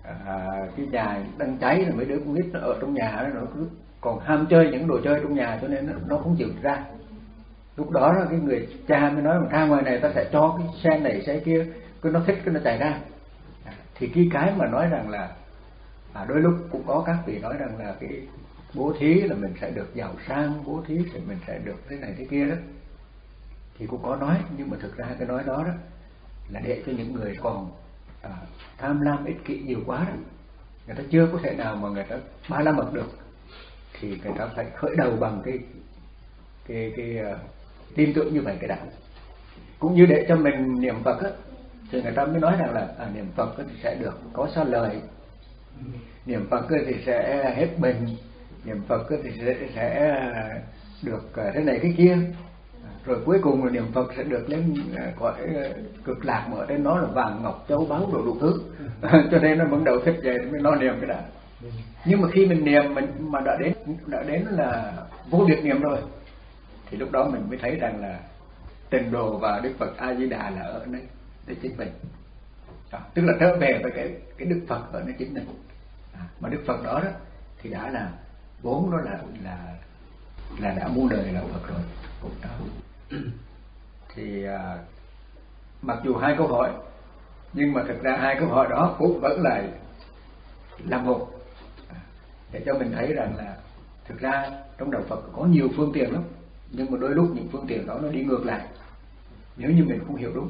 à, cái nhà đang cháy là mấy đứa con nít nó ở trong nhà đó, nó cứ còn ham chơi những đồ chơi trong nhà, cho nên nó, nó không chịu ra. Lúc đó cái người cha mới nói ra ngoài này ta sẽ cho cái xe này xe kia, cứ nó thích cái nó chạy ra. Thì cái cái mà nói rằng là à, đôi lúc cũng có các vị nói rằng là cái bố thí là mình sẽ được giàu sang, bố thí thì mình sẽ được thế này thế kia đó, thì cũng có nói, nhưng mà thực ra cái nói đó đó là để cho những người còn à, tham lam ích kỷ nhiều quá đó, người ta chưa có thể nào mà người ta ba la mật được, thì người ta phải khởi đầu bằng cái cái cái uh, tin tưởng như vậy cái đạo. Cũng như để cho mình niệm Phật á, thì người ta mới nói rằng là à, niệm Phật thì sẽ được có xá lợi, niệm Phật thì sẽ hết bệnh, niệm Phật thì sẽ, sẽ được thế này cái kia, rồi cuối cùng là niệm Phật sẽ được lên cõi cực lạc, mà ở trên đó là vàng ngọc châu báu đồ đủ thứ. Cho nên nó vẫn đầu thích vậy mới lo niệm cái đạo. Nhưng mà khi mình niệm mình mà đã đến đã đến là vô biệt niệm rồi, thì lúc đó mình mới thấy rằng là Tịnh Độ và Đức Phật A Di Đà là ở nơi để chính mình. Đó, tức là trở về với cái cái Đức Phật ở nơi chính mình. À, mà Đức Phật đó đó thì đã là vốn đó là là là đã muôn đời là Phật rồi. Đó. Thì à, mặc dù hai câu hỏi, nhưng mà thực ra hai câu hỏi đó cũng vẫn là là một, à, để cho mình thấy rằng là thực ra trong đạo Phật có nhiều phương tiện lắm, nhưng mà đôi lúc những phương tiện đó nó đi ngược lại nếu như mình không hiểu đúng.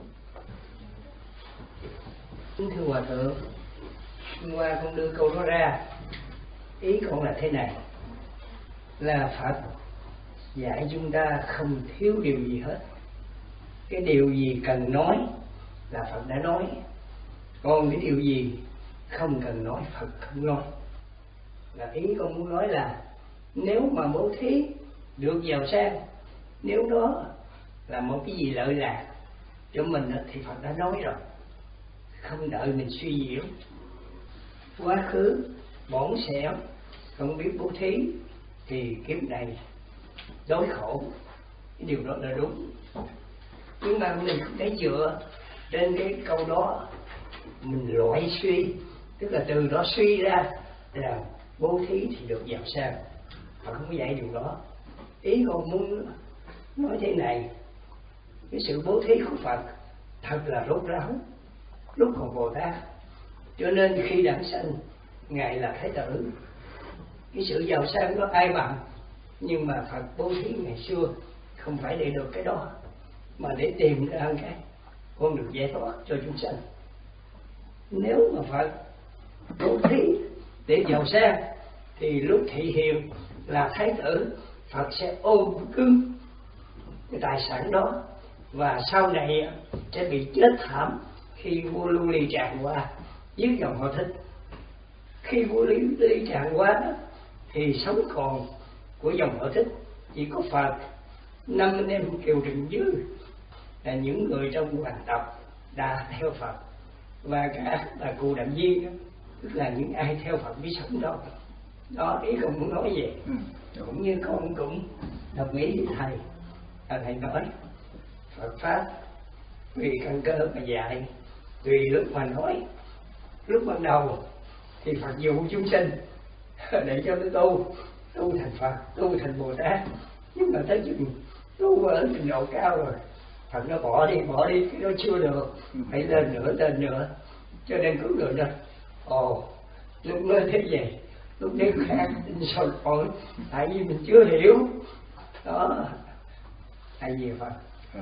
Thưa Hòa Thượng, hôm qua con đưa câu đó ra, ý con là thế này, là Phật dạy chúng ta không thiếu điều gì hết, cái điều gì cần nói là Phật đã nói, còn cái điều gì không cần nói Phật không nói. Là ý con muốn nói là nếu mà bố thí được giàu sang, nếu đó là một cái gì lợi lạc cho mình thì Phật đã nói rồi, không đợi mình suy diễn. Quá khứ bỏn sẻo không biết bố thí thì kiếp này đói khổ, cái điều đó là đúng. Nhưng mà mình phải dựa trên cái câu đó mình loại suy, tức là từ đó suy ra là bố thí thì được giàu sang. Phật không có dạy điều đó. Ý con muốn nói thế này, cái sự bố thí của Phật thật là rốt ráo lúc còn Bồ Tát, cho nên khi đản sanh ngài là Thái tử. Cái sự giàu sang đó ai bằng, nhưng mà Phật bố thí ngày xưa không phải để được cái đó, mà để tìm ra cái con được giải thoát cho chúng sanh. Nếu mà Phật bố thí để giàu sang thì lúc thị hiện là Thái tử, Phật sẽ ôm cứng cái tài sản đó, và sau này sẽ bị chết thảm khi vua Lưu Ly tràn qua giết dòng họ Thích. Khi vua Lưu Ly tràn qua thì sống còn của dòng họ Thích chỉ có Phật, năm anh em Kiều Trừng Dư là những người trong hoàng tộc đã theo Phật, và cả là Cù Đạm Viên, tức là những ai theo Phật mới sống đó. Đó, ý con muốn nói về. Cũng như con cũng đồng ý với thầy, à, thầy nói Phật pháp vì căn cơ mà dạy, tùy lúc mà nói. Lúc ban đầu thì Phật dụ chúng sinh để cho nó tu tu thành Phật, tu thành Bồ Tát, nhưng mà tới chừng tu ở trình độ cao rồi Phật nó bỏ đi bỏ đi cái đó chưa được, phải lên nữa lên nữa. Cho nên cứ người đó ồ lúc nói thế vậy, lúc đấy khác tin sâu khỏi, tại vì mình chưa hiểu đó. Tại vì Phật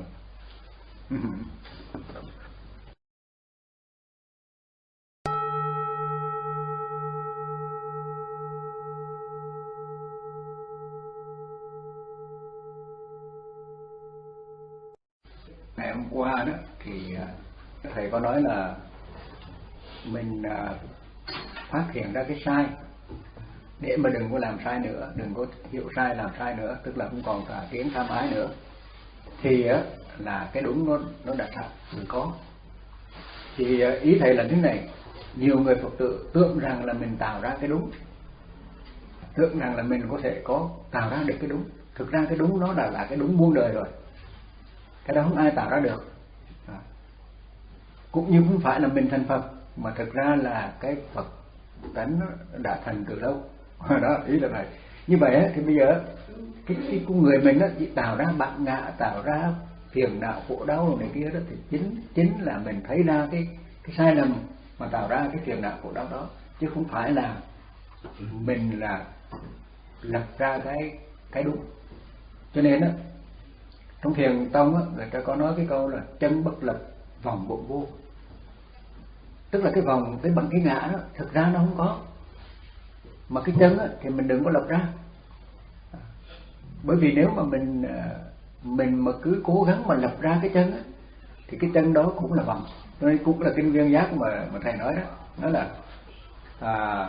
ngày hôm qua đó thì thầy có nói là mình phát hiện ra cái sai để mà đừng có làm sai nữa, đừng có hiểu sai làm sai nữa, tức là không còn cả tiếng tham ái nữa, thì á là cái đúng nó nó đã thật mình có. Thì ý thầy là thế này, nhiều người Phật tử tưởng rằng là mình tạo ra cái đúng, tưởng rằng là mình có thể có tạo ra được cái đúng. Thực ra cái đúng nó là là cái đúng muôn đời rồi, cái đó không ai tạo ra được. À. Cũng như không phải là mình thành Phật, mà thực ra là cái Phật tánh nó đã thành từ lâu. Đó, ý là vậy. Như vậy á, thì bây giờ cái, cái con người mình á, chỉ tạo ra bản ngã, tạo ra phiền não khổ đau này kia đó, thì chính chính là mình thấy ra cái cái sai lầm mà tạo ra cái phiền não khổ đau đó, chứ không phải là mình là lập ra cái cái đúng. Cho nên á, trong Thiền tông á, người ta có nói cái câu là chân bất lập vòng bộn vô, tức là cái vòng cái bằng cái ngã đó thực ra nó không có, mà cái chân á, thì mình đừng có lập ra. Bởi vì nếu mà mình mình mà cứ cố gắng mà lập ra cái chân á, thì cái chân đó cũng là vòng. Cho nên cũng là kinh Viên Giác mà mà thầy nói đó, đó là à,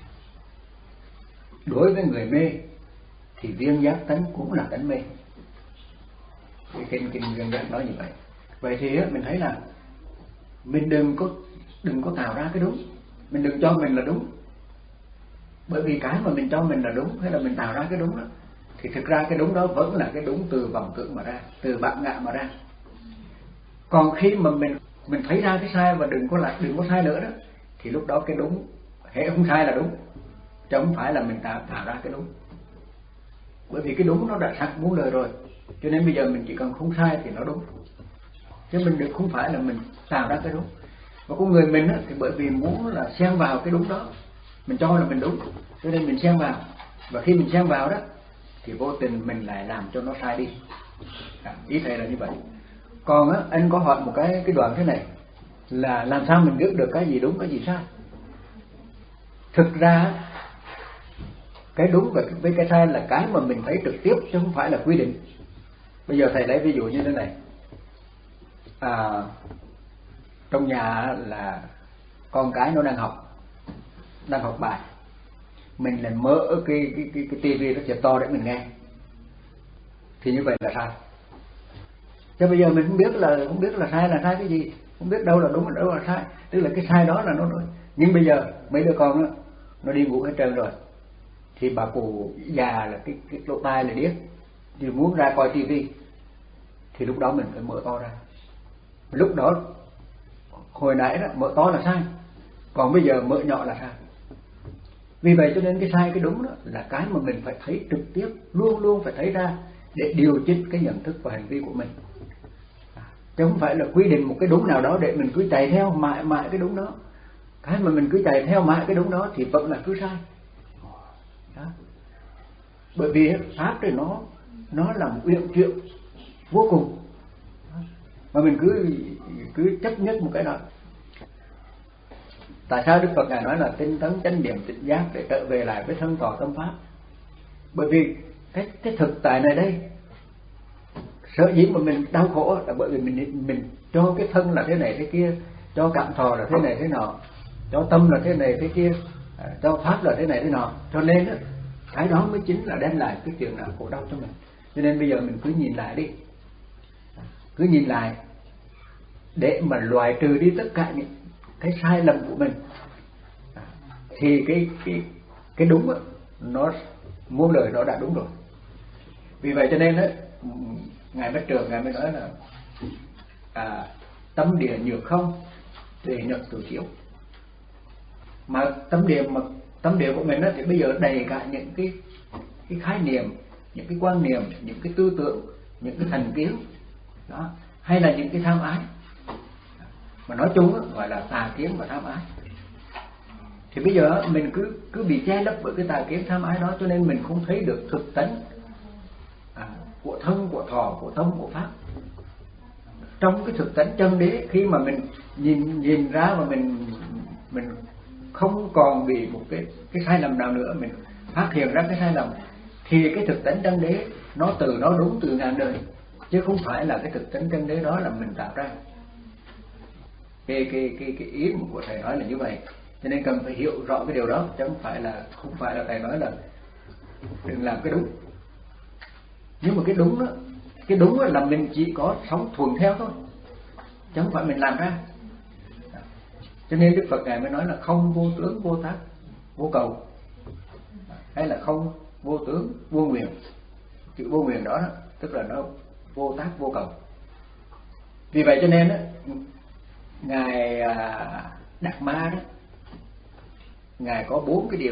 đối với người mê thì viên giác tánh cũng là tánh mê. Cái kinh kinh Viên Giác nói như vậy. Vậy thì á, mình thấy là mình đừng có đừng có tạo ra cái đúng, mình đừng cho mình là đúng. Bởi vì cái mà mình cho mình là đúng hay là mình tạo ra cái đúng đó, thì thực ra cái đúng đó vẫn là cái đúng từ vọng tưởng mà ra, từ bản ngã mà ra. Còn khi mà mình mình thấy ra cái sai và đừng có lại đừng có sai nữa đó, thì lúc đó cái đúng hệ không sai là đúng, chứ không phải là mình tạo tạo ra cái đúng. Bởi vì cái đúng nó đã sẵn muốn lời rồi, cho nên bây giờ mình chỉ cần không sai thì nó đúng, chứ mình được không phải là mình tạo ra cái đúng. Và con người mình á, thì bởi vì muốn là xen vào cái đúng đó, mình cho là mình đúng, cho nên mình xen vào, và khi mình xen vào đó thì vô tình mình lại làm cho nó sai đi. À, ý thầy là như vậy. Còn á, anh có hỏi một cái cái đoạn thế này là làm sao mình biết được cái gì đúng cái gì sai. Thực ra cái đúng và với cái sai là cái mà mình thấy trực tiếp chứ không phải là quy định. Bây giờ thầy lấy ví dụ như thế này, à, trong nhà là con cái nó đang học đang học bài, mình lại mở cái cái cái, cái tivi nó thiệt to để mình nghe, thì như vậy là sai. Chứ bây giờ mình không biết là không biết là sai là sai cái gì, không biết đâu là đúng đâu là sai, tức là cái sai đó là nó rồi. Nhưng bây giờ mấy đứa con đó, nó đi ngủ hết trơn rồi, thì bà cụ già là cái cái lỗ tai là điếc, thì muốn ra coi tivi, thì lúc đó mình phải mở to ra. Lúc đó hồi nãy đó mở to là sai, còn bây giờ mở nhỏ là sai. Vì vậy cho nên cái sai cái đúng đó là cái mà mình phải thấy trực tiếp, luôn luôn phải thấy ra để điều chỉnh cái nhận thức và hành vi của mình, chứ không phải là quy định một cái đúng nào đó để mình cứ chạy theo mãi mãi cái đúng đó. Cái mà mình cứ chạy theo mãi cái đúng đó thì vẫn là cứ sai đó. Bởi vì pháp thì nó nó là một uyển chuyển vô cùng, mà mình cứ cứ chấp nhất một cái đó. Tại sao Đức Phật ngài nói là tinh tấn chánh niệm tỉnh giác để trở về lại với thân tỏ tâm pháp? Bởi vì cái cái thực tại này đây, sở dĩ mà mình đau khổ là bởi vì mình mình cho cái thân là thế này thế kia, cho cảm thọ là thế này thế nọ, cho tâm là thế này thế kia, cho pháp là thế này thế nọ, cho nên đó, cái đó mới chính là đem lại cái chuyện nào khổ đau cho mình. Cho nên bây giờ mình cứ nhìn lại đi, cứ nhìn lại để mà loại trừ đi tất cả những cái sai lầm của mình, thì cái cái cái đúng đó, nó muôn lời nó đã đúng rồi. Vì vậy cho nên đó, ngài Bách Trường ngài mới nói là à, tâm địa nhược không tùy nhập từ chiếu. Mà tâm địa mà tâm địa của mình đó, thì bây giờ đầy cả những cái cái khái niệm, những cái quan niệm, những cái tư tưởng, những cái thành kiến đó, hay là những cái tham ái, mà nói chung đó, gọi là tà kiến và tham ái. Thì bây giờ mình cứ cứ bị che lấp bởi cái tà kiến tham ái đó, cho nên mình không thấy được thực tánh à, của thân, của thọ, của tâm, của pháp. Trong cái thực tánh chân đế, khi mà mình nhìn nhìn ra mà mình mình không còn bị một cái cái sai lầm nào nữa, mình phát hiện ra cái sai lầm, thì cái thực tánh chân đế nó từ nó đúng từ ngàn đời, chứ không phải là cái thực tánh chân đế đó là mình tạo ra. Cái cái cái cái ý của thầy nói là như vậy, cho nên cần phải hiểu rõ cái điều đó, chứ không phải là không phải là thầy nói là đừng làm cái đúng. Nhưng mà cái đúng đó, cái đúng đó là mình chỉ có sống thuần theo thôi, chứ không phải mình làm ra. Cho nên Đức Phật ngài mới nói là không vô tướng vô tác vô cầu, hay là không vô tướng vô nguyện. Chữ vô nguyện đó, đó tức là nó vô tác vô cầu. Vì vậy cho nên đó, ngài à, Đạt Ma đó, ngài có bốn cái điều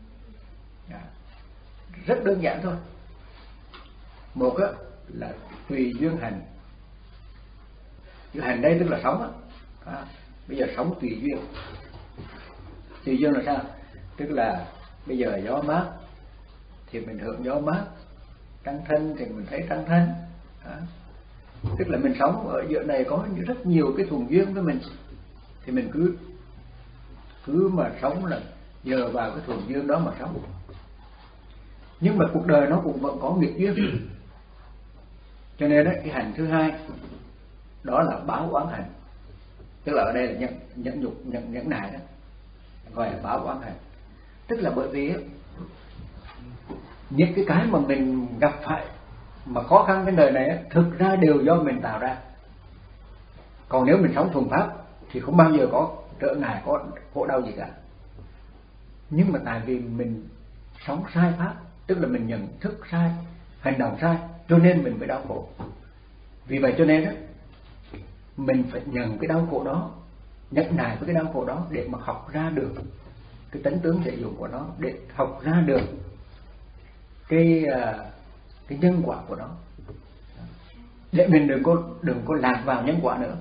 rất đơn giản thôi. Một á, là tùy duyên hành. Chữ hành đây tức là sống á. À, bây giờ sống tùy duyên. Tùy duyên là sao? Tức là bây giờ gió mát thì mình hưởng gió mát, trăng thanh thì mình thấy trăng thanh. À, tức là mình sống ở giữa này có rất nhiều cái thuận duyên với mình, thì mình cứ cứ mà sống là nhờ vào cái thuận duyên đó mà sống. Nhưng mà cuộc đời nó cũng vẫn có nghịch duyên. Cho nên đó, cái hành thứ hai đó là báo oán hành. Tức là ở đây là nhẫn, nhẫn nhục, nhẫn, nhẫn nại đó, gọi là báo oán hành. Tức là bởi vì những cái cái mà mình gặp phải mà khó khăn cái đời này thực ra đều do mình tạo ra. Còn nếu mình sống thuần pháp thì không bao giờ có trở ngại, có khổ đau gì cả. Nhưng mà tại vì mình sống sai pháp, tức là mình nhận thức sai, hành động sai, cho nên mình mới đau khổ. Vì vậy cho nên đó, mình phải nhận cái đau khổ đó, nhẫn nại với cái đau khổ đó để mà học ra được cái tánh tướng thể dụng của nó, để học ra được cái cái nhân quả của nó, để mình đừng có đừng có lạc vào nhân quả nữa.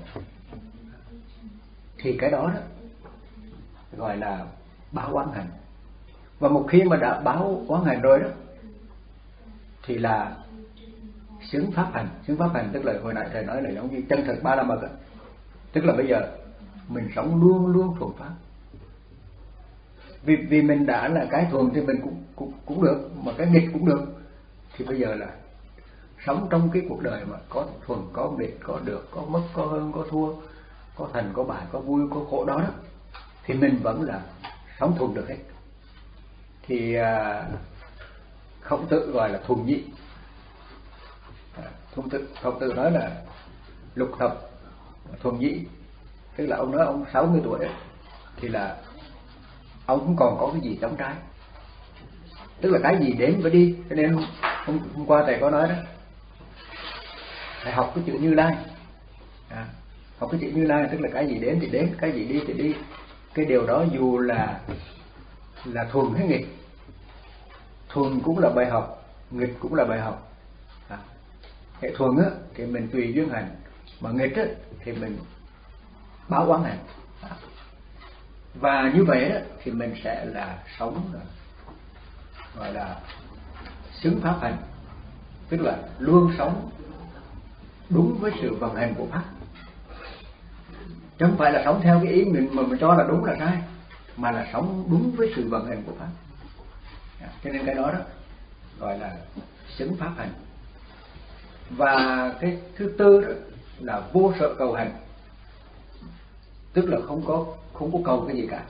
Thì cái đó đó gọi là báo oán hành. Và một khi mà đã báo oán hành rồi đó thì là xứng pháp hành. Xứng pháp hành tức là hồi nãy thầy nói là giống như chân thực ba la mật đó. Tức là bây giờ mình sống luôn luôn thuần pháp. Vì vì mình đã là cái thuần thì mình cũng cũng cũng được, mà cái nghịch cũng được. Thì bây giờ là sống trong cái cuộc đời mà có thuần, có nghịch, có được, có mất, có hơn, có thua, có thành, có bại, có vui, có khổ đó đó, thì mình vẫn là sống thuần được hết. Thì à, Khổng Tử gọi là thuần nhị. Khổng Tử, Khổng Tử nói là lục thập thuần nhị. Tức là ông nói ông sáu mươi tuổi ấy, thì là ông cũng còn có cái gì chống trái. Tức là cái gì đến với đi. Cho nên hôm, hôm qua thầy có nói đó, thầy học cái chữ Như Lai. À, học cái chữ Như Lai tức là cái gì đến thì đến, cái gì đi thì đi. Cái điều đó dù là là thuần hay nghịch, thuần cũng là bài học, nghịch cũng là bài học. À, hệ thuần á thì mình tùy duyên hành, mà nghịch á thì mình báo oán hành. À, và như vậy đó thì mình sẽ là sống là, gọi là xứng pháp hành, tức là luôn sống đúng với sự vận hành của pháp, chứ không phải là sống theo cái ý mình mà mình cho là đúng là sai, mà là sống đúng với sự vận hành của pháp. À, cho nên cái đó đó gọi là xứng pháp hành. Và cái thứ tư đó là vô sợ cầu hành, tức là không có không có cầu cái gì cả,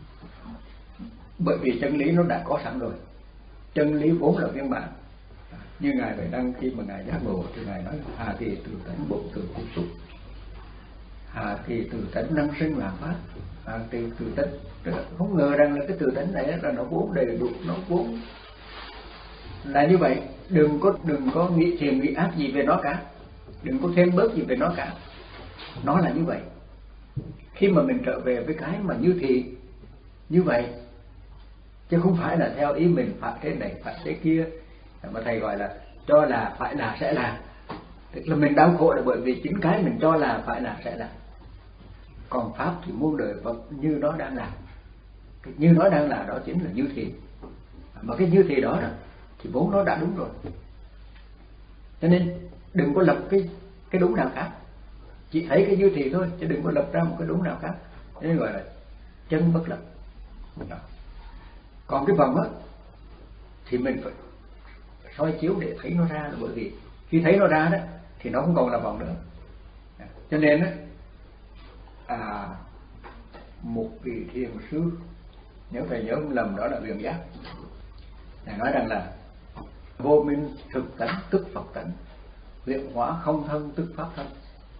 bởi vì chân lý nó đã có sẵn rồi. Chân lý vốn là viên mãn. Như ngài Huệ Đăng khi mà ngài giác ngộ thì ngài nói hà thì từ tánh bổn từ cụ xúc, hà thì từ tánh năng sinh làm pháp, hà thì từ tánh. Không ngờ rằng là cái từ tánh này là nó vốn đầy đủ, nó vốn là như vậy. Đừng có đừng có nghĩ thiền nghĩ ác gì về nó cả, đừng có thêm bớt gì về nó cả. Nó là như vậy. Khi mà mình trở về với cái mà như thị như vậy, chứ không phải là theo ý mình phải thế này phải thế kia, mà thầy gọi là cho là phải là sẽ là. Tức là mình đau khổ là bởi vì chính cái mình cho là phải là sẽ là. Còn pháp thì muôn đời vật như nó đang là, cái như nó đang là đó chính là như thị. Mà cái như thị đó, đó thì vốn nó đã đúng rồi. Cho nên đừng có lập cái cái đúng nào khác, chỉ thấy cái như thị thôi, chứ đừng có lập ra một cái đúng nào khác. Nên gọi là chân bất lập. Còn cái vọng á thì mình phải soi chiếu để thấy nó ra, là bởi vì khi thấy nó ra đó thì nó không còn là vọng nữa. Cho nên á, à, một vị thiền sư, nếu thầy nhớ không lầm đó là Huyền Giác, thầy nói rằng là vô minh thực tánh tức Phật tánh, luyện hóa không thân tức pháp thân.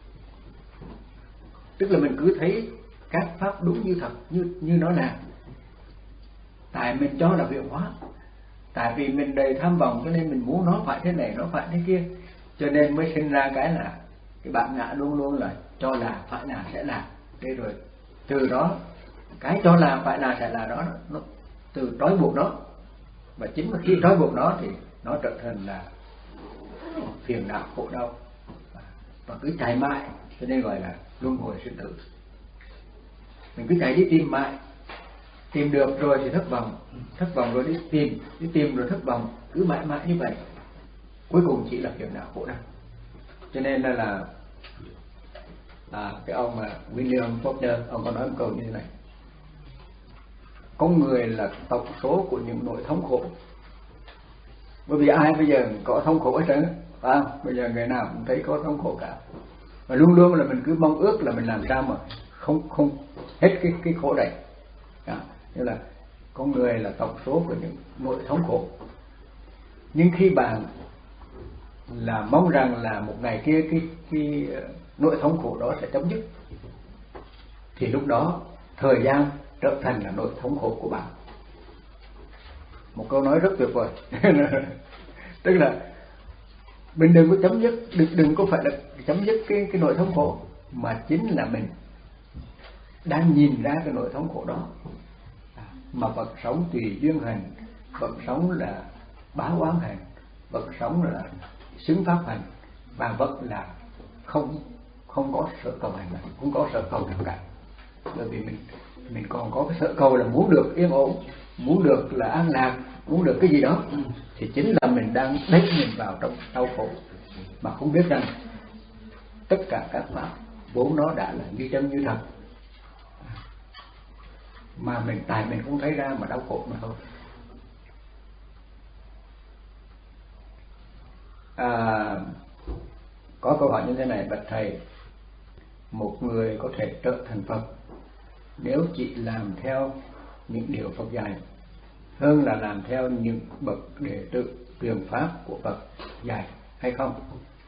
Tức là mình cứ thấy các pháp đúng như thật, như như nó là. Tại mình cho là luyện hóa, tại vì mình đầy tham vọng cho nên mình muốn nó phải thế này, nó phải thế kia, cho nên mới sinh ra cái là cái bản ngã luôn luôn là cho là phải là sẽ là. Đây rồi từ đó cái cho làm phải là sẽ là đó, nó từ trói buộc nó, và chính là khi trói buộc nó thì nó trở thành là phiền não khổ đau, và cứ chạy mãi, cho nên gọi là luân hồi sinh tử. Mình cứ chạy đi tìm mãi, tìm được rồi thì thất vọng, thất vọng rồi đi tìm, đi tìm rồi thất vọng, cứ mãi mãi như vậy, cuối cùng chỉ là phiền não khổ đau. Cho nên là, là à, cái ông mà William Faulkner, ông có nói một câu như thế này: con người là tổng số của những nỗi thống khổ. Bởi vì ai bây giờ có thống khổ hết trơn, phải không? Bây giờ người nào cũng thấy có thống khổ cả, và luôn luôn là mình cứ mong ước là mình làm sao mà không không hết cái cái khổ này. Đó. Như là con người là tổng số của những nỗi thống khổ. Nhưng khi bạn là mong rằng là một ngày kia cái cái nỗi thống khổ đó sẽ chấm dứt, thì lúc đó thời gian trở thành là nỗi thống khổ của bạn. Một câu nói rất tuyệt vời. Tức là mình đừng có chấm dứt, đừng, đừng có phải là chấm dứt cái cái nỗi thống khổ, mà chính là mình đang nhìn ra cái nỗi thống khổ đó. Mà vật sống tùy duyên hành, vật sống là báo oán hành, vật sống là xứng pháp hành, và vật là không không có sợ cầu hành, không có sợ cầu nào cả. Bởi vì mình mình còn có cái sợ cầu là muốn được yên ổn, muốn được là an lạc, muốn được cái gì đó, thì chính là mình đang đẩy mình vào trong đau khổ, mà không biết rằng tất cả các pháp vốn nó đã là như chân như thật, mà mình tại mình không thấy ra mà đau khổ mà thôi. À, có câu hỏi như thế này: bạch thầy, một người có thể trở thành Phật nếu chỉ làm theo những điều Phật dạy hơn là làm theo những bậc đệ tử truyền pháp của Phật dạy hay không?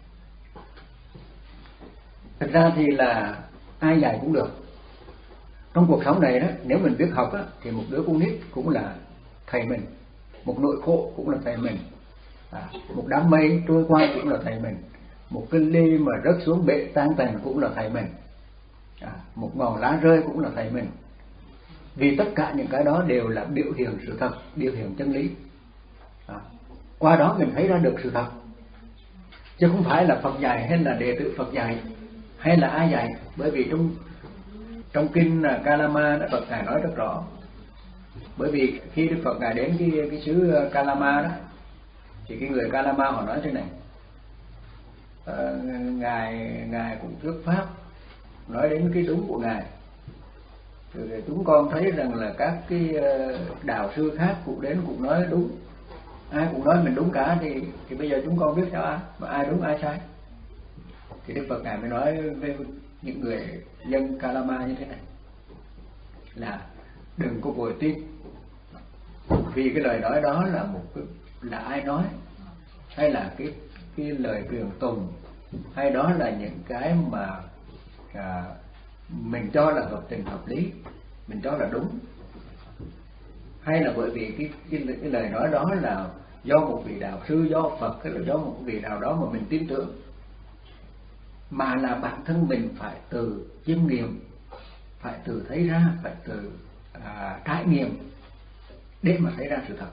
Thật ra thì là ai dạy cũng được. Trong cuộc sống này đó, nếu mình biết học đó, thì một đứa con nít cũng là thầy mình, một nỗi khổ cũng là thầy mình, à, một đám mây trôi qua cũng là thầy mình, một cái ly mà rớt xuống bể tan tành cũng là thầy mình, à, một ngọn lá rơi cũng là thầy mình. Vì tất cả những cái đó đều là biểu hiện sự thật, biểu hiện chân lý. À, qua đó mình thấy ra được sự thật, chứ không phải là Phật dạy hay là đệ tử Phật dạy hay là ai dạy. Bởi vì trong trong kinh Kalama Đức Phật ngài nói rất rõ. Bởi vì khi Đức Phật ngài đến cái cái xứ Kalama đó, thì cái người Kalama họ nói thế này: à, ngài ngài cũng thuyết pháp, nói đến cái đúng của ngài. Rồi chúng con thấy rằng là các cái đạo sư khác cũng đến cũng nói đúng, ai cũng nói mình đúng cả, thì thì bây giờ chúng con biết sao ai mà ai đúng ai sai. Thì Đức Phật ngài mới nói với những người dân Kalama như thế này là đừng có vội tin, vì cái lời nói đó là một cái, là ai nói, hay là cái cái lời truyền tùng, hay đó là những cái mà à, mình cho là hợp tình hợp lý, mình cho là đúng, hay là bởi vì cái cái, cái lời nói đó là do một vị đạo sư, do Phật, hay là do một vị nào đó mà mình tin tưởng, mà là bản thân mình phải từ chiêm nghiệm, phải từ thấy ra, phải từ à, trải nghiệm để mà thấy ra sự thật.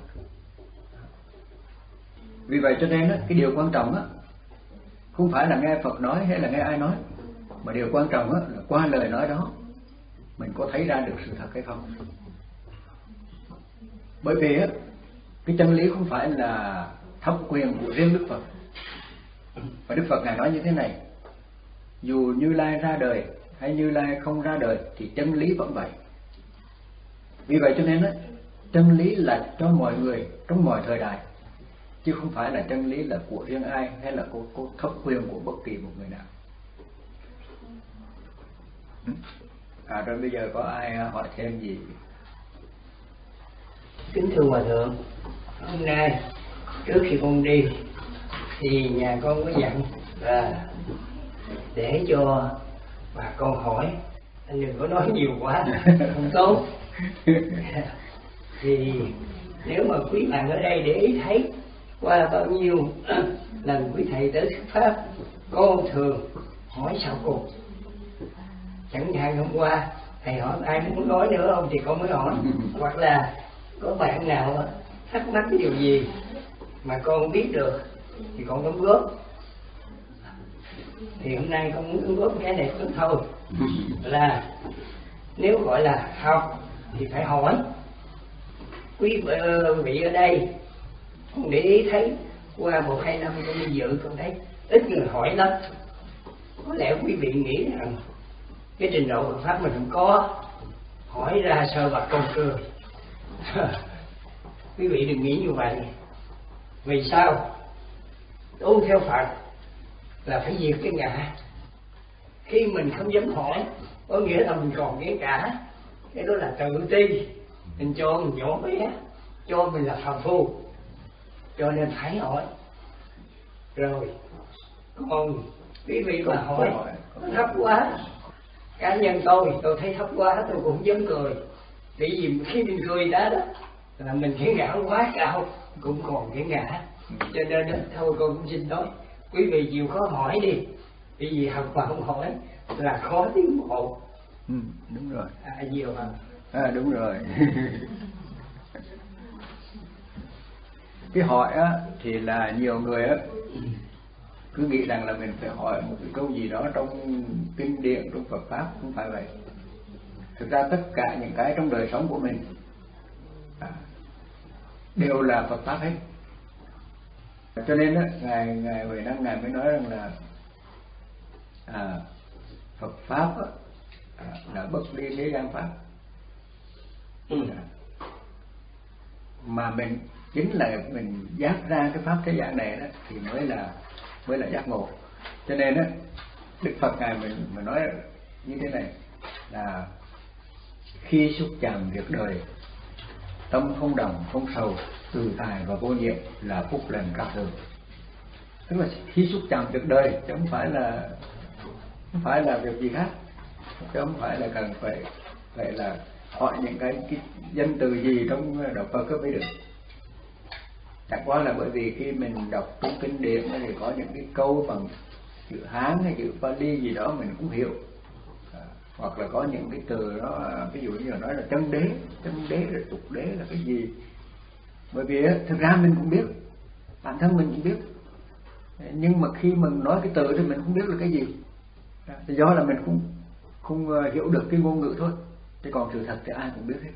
Vì vậy cho nên đó, cái điều quan trọng đó, không phải là nghe Phật nói hay là nghe ai nói, mà điều quan trọng đó, là qua lời nói đó mình có thấy ra được sự thật hay không. Bởi vì đó, cái chân lý không phải là thẩm quyền của riêng Đức Phật. Và Đức Phật ngài nói như thế này: dù Như Lai ra đời hay Như Lai không ra đời thì chân lý vẫn vậy. Vì vậy cho nên đó, chân lý là cho mọi người trong mọi thời đại, chứ không phải là chân lý là của riêng ai hay là của, của thẩm quyền của bất kỳ một người nào. À, rồi bây giờ có ai hỏi thêm gì? Kính thưa Hòa Thượng, hôm nay trước khi con đi thì nhà con có dặn là để cho bà con hỏi, anh đừng có nói nhiều quá không tốt. Thì nếu mà quý bạn ở đây để ý thấy qua bao nhiêu lần quý thầy tới thuyết pháp, con thường hỏi sau cùng. Chẳng hạn hôm qua thầy hỏi ai muốn nói nữa không thì con mới hỏi. Hoặc là có bạn nào thắc mắc cái điều gì mà con không biết được thì con đóng góp. Thì hôm nay con muốn đóng góp cái này cũng thôi, là nếu gọi là học thì phải hỏi. Quý vị ở đây con để ý thấy qua một hai năm con đi dự, con thấy ít người hỏi lắm. Có lẽ quý vị nghĩ rằng cái trình độ Phật pháp mình không có, hỏi ra sơ bạc câu cười. Quý vị đừng nghĩ như vậy. Vì sao? Tu theo Phật là phải diệt cái ngã. Khi mình không dám hỏi có nghĩa là mình còn cái cả. Cái đó là tự ti. Mình cho mình nhỏ bé, cho mình là phàm phu, cho nên phải hỏi. Rồi còn quý vị mà hỏi thấp quá, cá nhân tôi tôi thấy thấp quá tôi cũng không dám cười. Bởi vì khi mình cười đó đó là mình cái ngã quá cao, cũng còn cái ngã. Cho nên đó, thôi con cũng xin nói quý vị chịu khó hỏi đi, bởi vì học mà không hỏi là khó tiến bộ. Ừ, đúng rồi. À, nhiều mà. À, đúng rồi. Cái hỏi á thì là nhiều người á cứ nghĩ rằng là mình phải hỏi một cái câu gì đó trong kinh điển, trong Phật pháp. Không phải vậy. Thực ra tất cả những cái trong đời sống của mình à, đều là Phật pháp hết. Cho nên á, ngài ngài Huệ Năng ngài mới nói rằng là à, Phật pháp á, à, là bất ly thế gian pháp. Ừ. Mà mình chính là mình giác ra cái pháp thế gian này đó thì mới là mới là giác ngộ. Cho nên á, Đức Phật ngài mình mình nói như thế này là khi xúc chạm việc đời, tâm không đồng không sầu, từ tài và vô nhiệm là phúc lành các thường. Tức là khi xúc chạm việc đời chứ không phải là không phải là việc gì khác, chứ không phải là cần phải phải là hỏi những cái, cái danh từ gì trong đạo Phật mới được. Chẳng qua là bởi vì khi mình đọc trong kinh điển thì có những cái câu bằng chữ Hán hay chữ Pali gì đó mình cũng hiểu, à, hoặc là có những cái từ đó, ví dụ như là nói là chân đế, chân đế là tục đế là cái gì. Bởi vì thực ra mình cũng biết, bản thân mình cũng biết, nhưng mà khi mình nói cái từ thì mình không biết là cái gì, do là mình cũng không hiểu được cái ngôn ngữ thôi. Chứ còn sự thật thì ai cũng biết hết.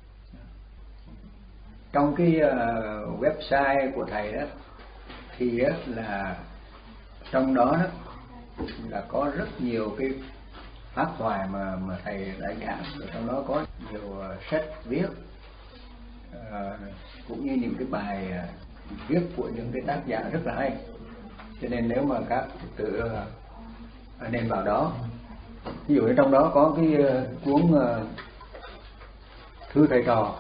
Trong cái uh, website của thầy đó thì uh, là trong đó, đó là có rất nhiều cái pháp thoại mà mà thầy đã giảng, trong đó có nhiều uh, sách viết uh, cũng như những cái bài uh, viết của những cái tác giả rất là hay. Cho nên nếu mà các tự uh, nên vào đó, ví dụ như trong đó có cái uh, cuốn uh, Thư Thầy Trò,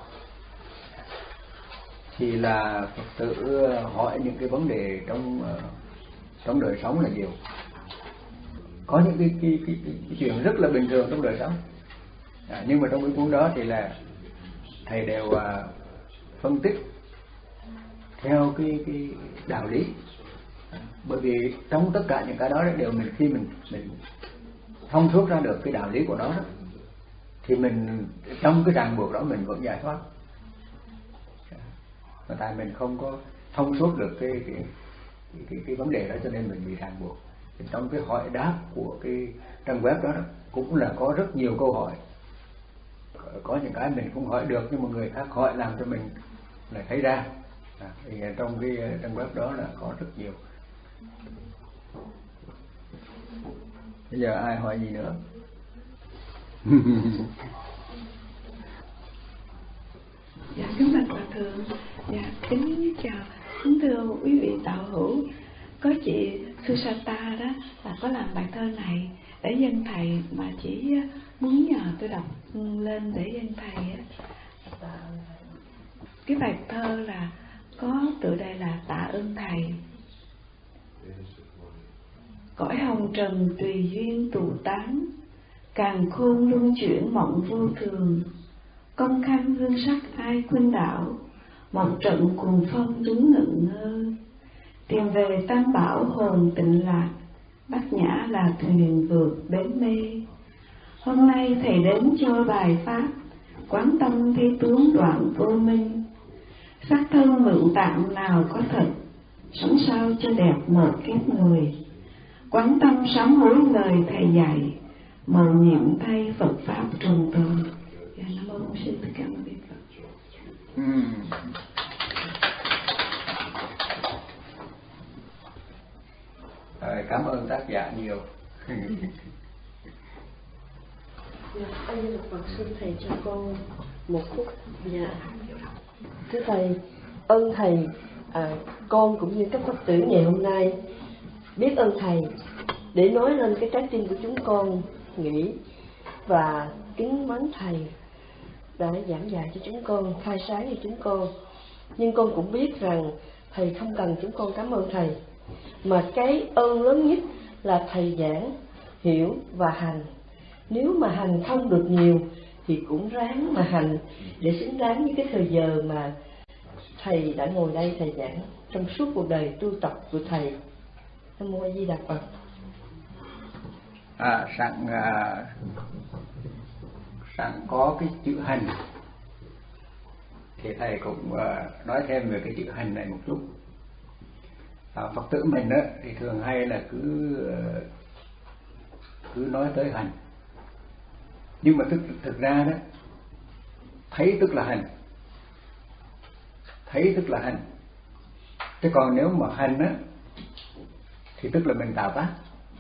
thì là Phật tử hỏi những cái vấn đề trong trong đời sống là nhiều. Có những cái, cái, cái, cái, cái chuyện rất là bình thường trong đời sống, à, nhưng mà trong cái cuốn đó thì là thầy đều à, phân tích theo cái, cái đạo lý. Bởi vì trong tất cả những cái đó đều mình khi mình mình thông suốt ra được cái đạo lý của nó đó, thì mình trong cái ràng buộc đó mình vẫn giải thoát. Mà tại mình không có thông suốt được cái cái, cái, cái, cái vấn đề đó cho nên mình bị ràng buộc. Thì trong cái hỏi đáp của cái trang web đó, đó cũng là có rất nhiều câu hỏi. Có những cái mình không hỏi được nhưng mà người khác hỏi làm cho mình là thấy ra. À, thì trong cái trang web đó là có rất nhiều. Bây giờ ai hỏi gì nữa? Dạ kính bạch Hòa thượng. Dạ kính chào kính thưa quý vị đạo hữu. Có chị Susata đó là có làm bài thơ này để dân thầy, mà chỉ muốn nhờ tôi đọc lên để dân thầy. Cái bài thơ là có tựa đề là Tạ ơn thầy. Cõi hồng trần tùy duyên tù tán, càn khôn luân chuyển mộng vô thường. Công khanh hương sắc ai khuynh đảo, một trận cuồng phong đúng ngẩn ngơ. Tìm về tam bảo hồn tịnh lạc, bát nhã là thuyền vượt bến mê. Hôm nay Thầy đến cho bài Pháp, quán tâm thi tướng đoạn vô minh. Xác thân mượn tạm nào có thật, sống sao cho đẹp một kiếp người. Quán tâm sám hối lời Thầy dạy, mầu nhiệm thay Phật Pháp trùng tồn. Dạ, Nam Mô Bổn Sư Thích Ca Mâu Ni Phật. Ừ. Rồi, cảm ơn tác giả nhiều. Anh Di Lặc Phật, xin Thầy cho con một phút. Dạ. Thưa Thầy, ơn Thầy, à, con cũng như các Phật tử ngày hôm nay biết ơn Thầy để nói lên cái trái tim của chúng con nghĩ và kính mến Thầy đã giảng dạy cho chúng con, khai sáng cho chúng con. Nhưng con cũng biết rằng Thầy không cần chúng con cảm ơn Thầy, mà cái ơn lớn nhất là Thầy giảng, hiểu và hành. Nếu mà hành không được nhiều thì cũng ráng mà hành để xứng đáng với cái thời giờ mà Thầy đã ngồi đây Thầy giảng trong suốt cuộc đời tu tập của Thầy. Nam Mô A Di Đà Phật. À, sẵn à, sẵn có cái chữ hành thì Thầy cũng à, nói thêm về cái chữ hành này một chút. À, Phật tử mình á, thì thường hay là cứ cứ nói tới hành, nhưng mà thực, thực ra đó, thấy tức là hành, thấy tức là hành. Thế còn nếu mà hành á thì tức là mình tạo tác.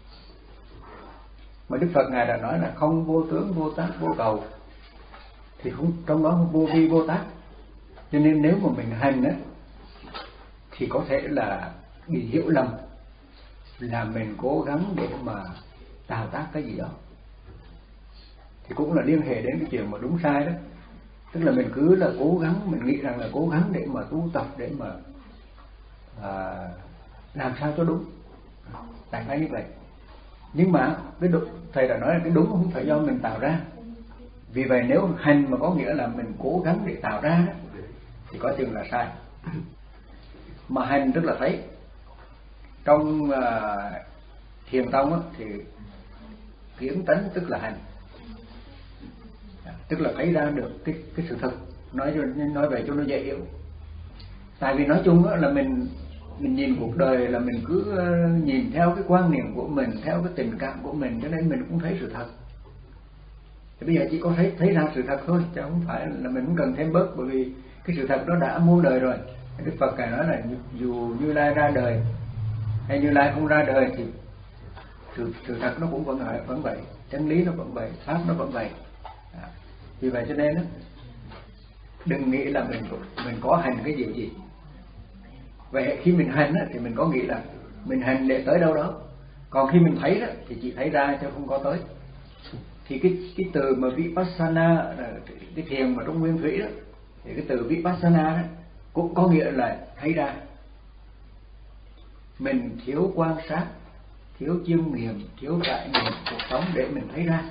Mà Đức Phật Ngài đã nói là không vô tướng, vô tác, vô cầu, thì không, trong đó không vô vi, vô tác. Cho nên nếu mà mình hành á thì có thể là bị hiểu lầm là mình cố gắng để mà tạo tác cái gì đó, thì cũng là liên hệ đến cái chuyện mà đúng sai đó. Tức là mình cứ là cố gắng, mình nghĩ rằng là cố gắng để mà tu tập, để mà à, làm sao cho đúng, đại khái như vậy. Nhưng mà cái đúng, Thầy đã nói là cái đúng không phải do mình tạo ra. Vì vậy nếu hành mà có nghĩa là mình cố gắng để tạo ra đó, thì có chừng là sai. Mà hành tức là thấy. Trong uh, thiền tông á, thì kiến tánh tức là hành, tức là thấy ra được cái cái sự thật. Nói cho nói về cho nó dễ hiểu. Tại vì nói chung á, là mình mình nhìn cuộc đời là mình cứ uh, nhìn theo cái quan niệm của mình, theo cái tình cảm của mình, cho nên mình cũng thấy sự thật. Thì bây giờ chỉ có thấy thấy ra sự thật thôi, chứ không phải là mình cũng cần thêm bớt, bởi vì cái sự thật đó đã muôn đời rồi. Đức Phật Ngài nói là dù Như Lai ra đời hay Như Lai không ra đời thì sự, sự thật nó cũng vẫn vẫn vậy, chân lý nó vẫn vậy, pháp nó vẫn vậy. À, vì vậy cho nên đó, đừng nghĩ là mình mình có hành cái gì gì. Vậy khi mình hành đó, thì mình có nghĩ là mình hành để tới đâu đó. Còn khi mình thấy đó, thì chỉ thấy ra chứ không có tới. Thì cái cái từ mà vipassana, cái thiền mà trong nguyên thủy đó, thì cái từ vipassana đó cũng có nghĩa là thấy ra. Mình thiếu quan sát, thiếu chiêm nghiệm, thiếu trải nghiệm cuộc sống để mình thấy ra.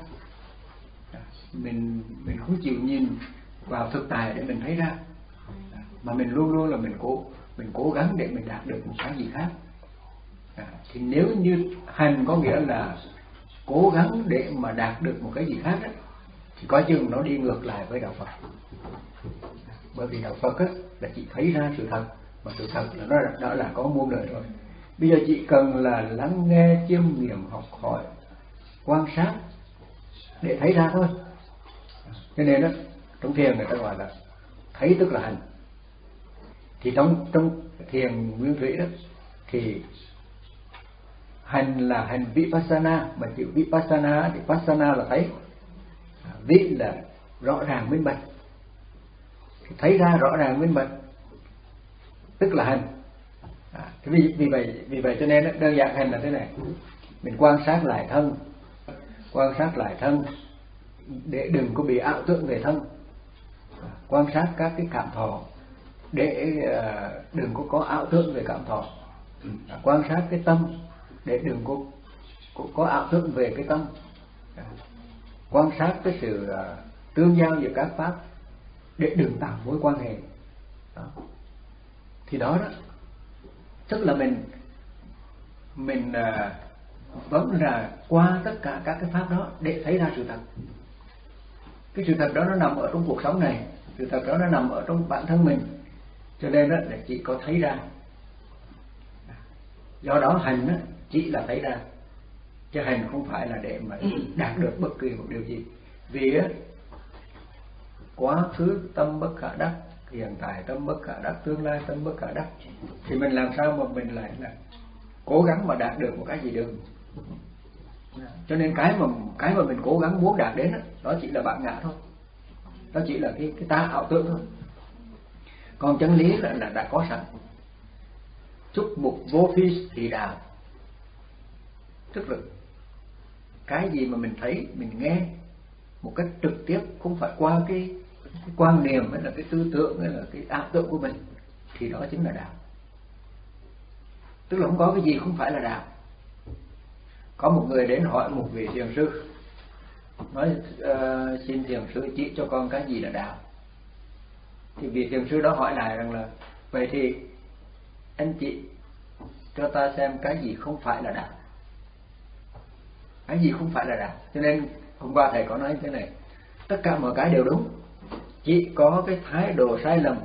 Mình mình không chịu nhìn vào thực tại để mình thấy ra, mà mình luôn luôn là mình cố mình cố gắng để mình đạt được một cái gì khác. À, thì nếu như hành có nghĩa là cố gắng để mà đạt được một cái gì khác đó, thì có chừng nó đi ngược lại với đạo Phật. Bởi vì đạo Phật á, là chỉ thấy ra sự thật, mà sự thật là nó đó là có muôn đời rồi. Bây giờ chỉ cần là lắng nghe, chiêm nghiệm, học hỏi, quan sát để thấy ra thôi. Cho nên đó, trong thiền người ta gọi là thấy tức là hành. Thì trong trong thiền nguyên thủy đó thì hành là hành vipassana, mà chữ vipassana thì passana là thấy, vi là rõ ràng minh bạch, thấy ra rõ ràng minh bạch tức là hành. À, vì vì vậy vì vậy cho nên đó, đơn giản hành là thế này: mình quan sát lại thân, quan sát lại thân để đừng có bị ảo tưởng về thân, à, quan sát các cái cảm thọ để uh, đừng có có ảo tưởng về cảm thọ, à, quan sát cái tâm để đừng có có, có ảo tưởng về cái tâm, à, quan sát cái sự uh, tương giao giữa các pháp để đừng tạo mối quan hệ. Đó. Thì đó đó tức là mình mình uh, vẫn là qua tất cả các cái pháp đó để thấy ra sự thật. Cái sự thật đó nó nằm ở trong cuộc sống này, sự thật đó nó nằm ở trong bản thân mình, cho nên đó là chỉ có thấy ra. Do đó hành đó chỉ là thấy ra, chứ hành không phải là để mà đạt được bất kỳ một điều gì. Vì á, quá khứ tâm bất khả đắc, hiện tại tâm bất khả đắc, tương lai tâm bất khả đắc, thì mình làm sao mà mình lại là cố gắng mà đạt được một cái gì được. Cho nên cái mà cái mà mình cố gắng muốn đạt đến đó, đó chỉ là bản ngã thôi, đó chỉ là cái cái ta ảo tưởng thôi. Còn chân lý là, là đã có sẵn. Chúc mục vô phi thì đạo, tức là cái gì mà mình thấy, mình nghe một cách trực tiếp, không phải qua cái, cái quan niệm hay là cái tư tưởng hay là cái ảo tưởng của mình, thì đó chính là đạo. Tức là không có cái gì không phải là đạo. Có một người đến hỏi một vị thiền sư, nói uh, xin thiền sư chỉ cho con cái gì là đạo. Thì vị thiền sư đó hỏi lại rằng là vậy thì anh chị cho ta xem cái gì không phải là đạo, cái gì không phải là đạo. Cho nên hôm qua thầy có nói như thế này, tất cả mọi cái đều đúng, chỉ có cái thái độ sai lầm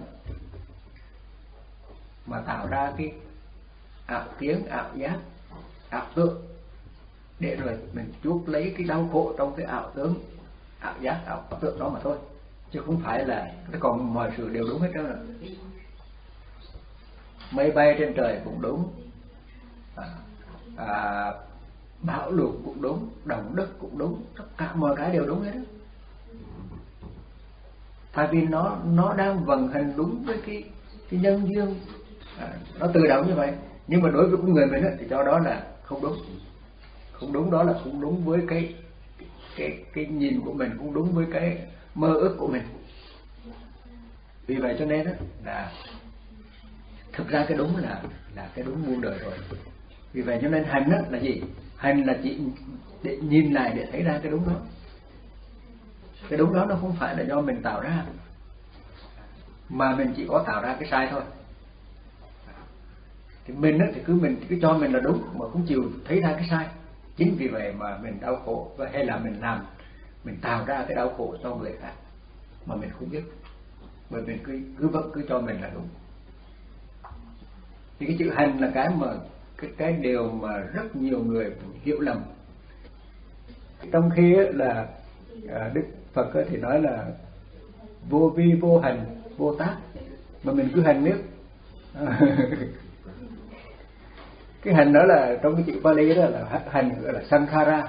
mà tạo ra cái ảo kiến, ảo giác, ảo tưởng, để rồi mình chuốc lấy cái đau khổ trong cái ảo tưởng, ảo giác, ảo tưởng đó mà thôi, chứ không phải là còn mọi sự đều đúng hết trơn rồi. Mây bay trên trời cũng đúng, à, à, bão lụt cũng đúng, động đất cũng đúng, tất cả mọi cái đều đúng hết đó. Tại vì nó nó đang vận hành đúng với cái cái nhân duyên, à, nó tự động như vậy. Nhưng mà đối với con người mình ấy, thì cho đó là không đúng, không đúng, đó là không đúng với cái cái cái nhìn của mình, không đúng với cái mơ ước của mình. Vì vậy cho nên đó, là thực ra cái đúng là là cái đúng muôn đời rồi. Vì vậy cho nên hành đó là gì? Hành là chỉ để nhìn lại để thấy ra cái đúng đó. Cái đúng đó nó không phải là do mình tạo ra, mà mình chỉ có tạo ra cái sai thôi. Thì mình á, thì cứ mình cứ cho mình là đúng mà không chịu thấy ra cái sai. Chính vì vậy mà mình đau khổ, và hay là mình làm, mình tạo ra cái đau khổ cho người khác mà mình không biết, bởi mình cứ cứ vẫn cứ cho mình là đúng. Thì cái chữ hành là cái mà cái cái điều mà rất nhiều người hiểu lầm. Trong khi là Đức Phật thì nói là vô vi vô hành vô tác, mà mình cứ hành miết. Cái hành đó là trong cái chữ Pali đó là hành gọi là sankhara.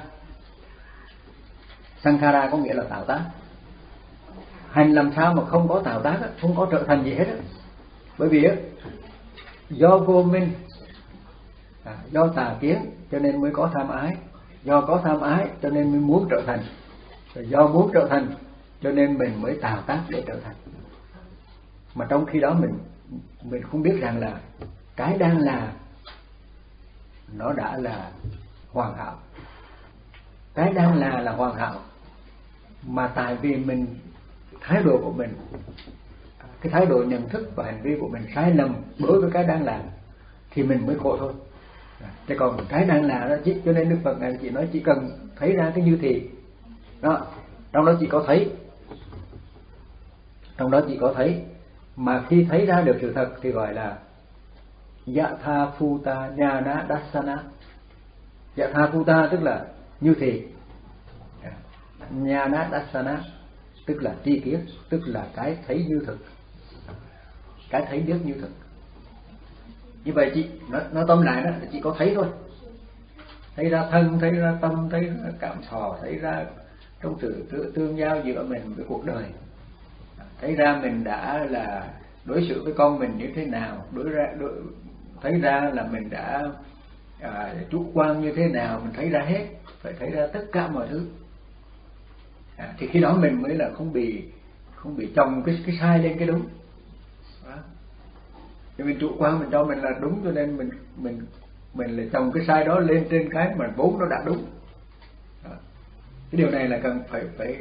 Sankhara có nghĩa là tạo tác. Hành làm sao mà không có tạo tác, không có trở thành gì hết. Bởi vì do vô minh, à, do tà kiến cho nên mới có tham ái, do có tham ái cho nên mới muốn trở thành, rồi do muốn trở thành cho nên mình mới tạo tác để trở thành. Mà trong khi đó mình mình không biết rằng là cái đang là nó đã là hoàn hảo, cái đang là là hoàn hảo, mà tại vì mình thái độ của mình, cái thái độ nhận thức và hành vi của mình sai lầm đối với cái đang làm thì mình mới khổ thôi. Chứ còn cái đang là đó, cho nên Đức Phật ngài chỉ nói chỉ cần thấy ra cái như thì đó, trong đó chỉ có thấy, trong đó chỉ có thấy, mà khi thấy ra được sự thật thì gọi là yatha phuta jnana dassana. Yatha phuta tức là như thì, jnana dassana tức là tri kiến, tức là cái thấy như thực, cái thấy biết như thực. Như vậy chị nó, nó tóm lại đó là chỉ có thấy thôi, thấy ra thân, thấy ra tâm, thấy ra cảm thọ, thấy ra trong sự tương giao giữa mình với cuộc đời, thấy ra mình đã là đối xử với con mình như thế nào, đối ra đối, thấy ra là mình đã à, chủ quan như thế nào, mình thấy ra hết, phải thấy ra tất cả mọi thứ. À, thì khi đó mình mới là không bị không bị chồng cái cái sai lên cái đúng. Đó. Thì mình chủ quan mình cho mình là đúng, cho nên mình mình mình lại chồng cái sai đó lên trên cái mà vốn nó đã đúng. Đó. Cái điều này là cần phải phải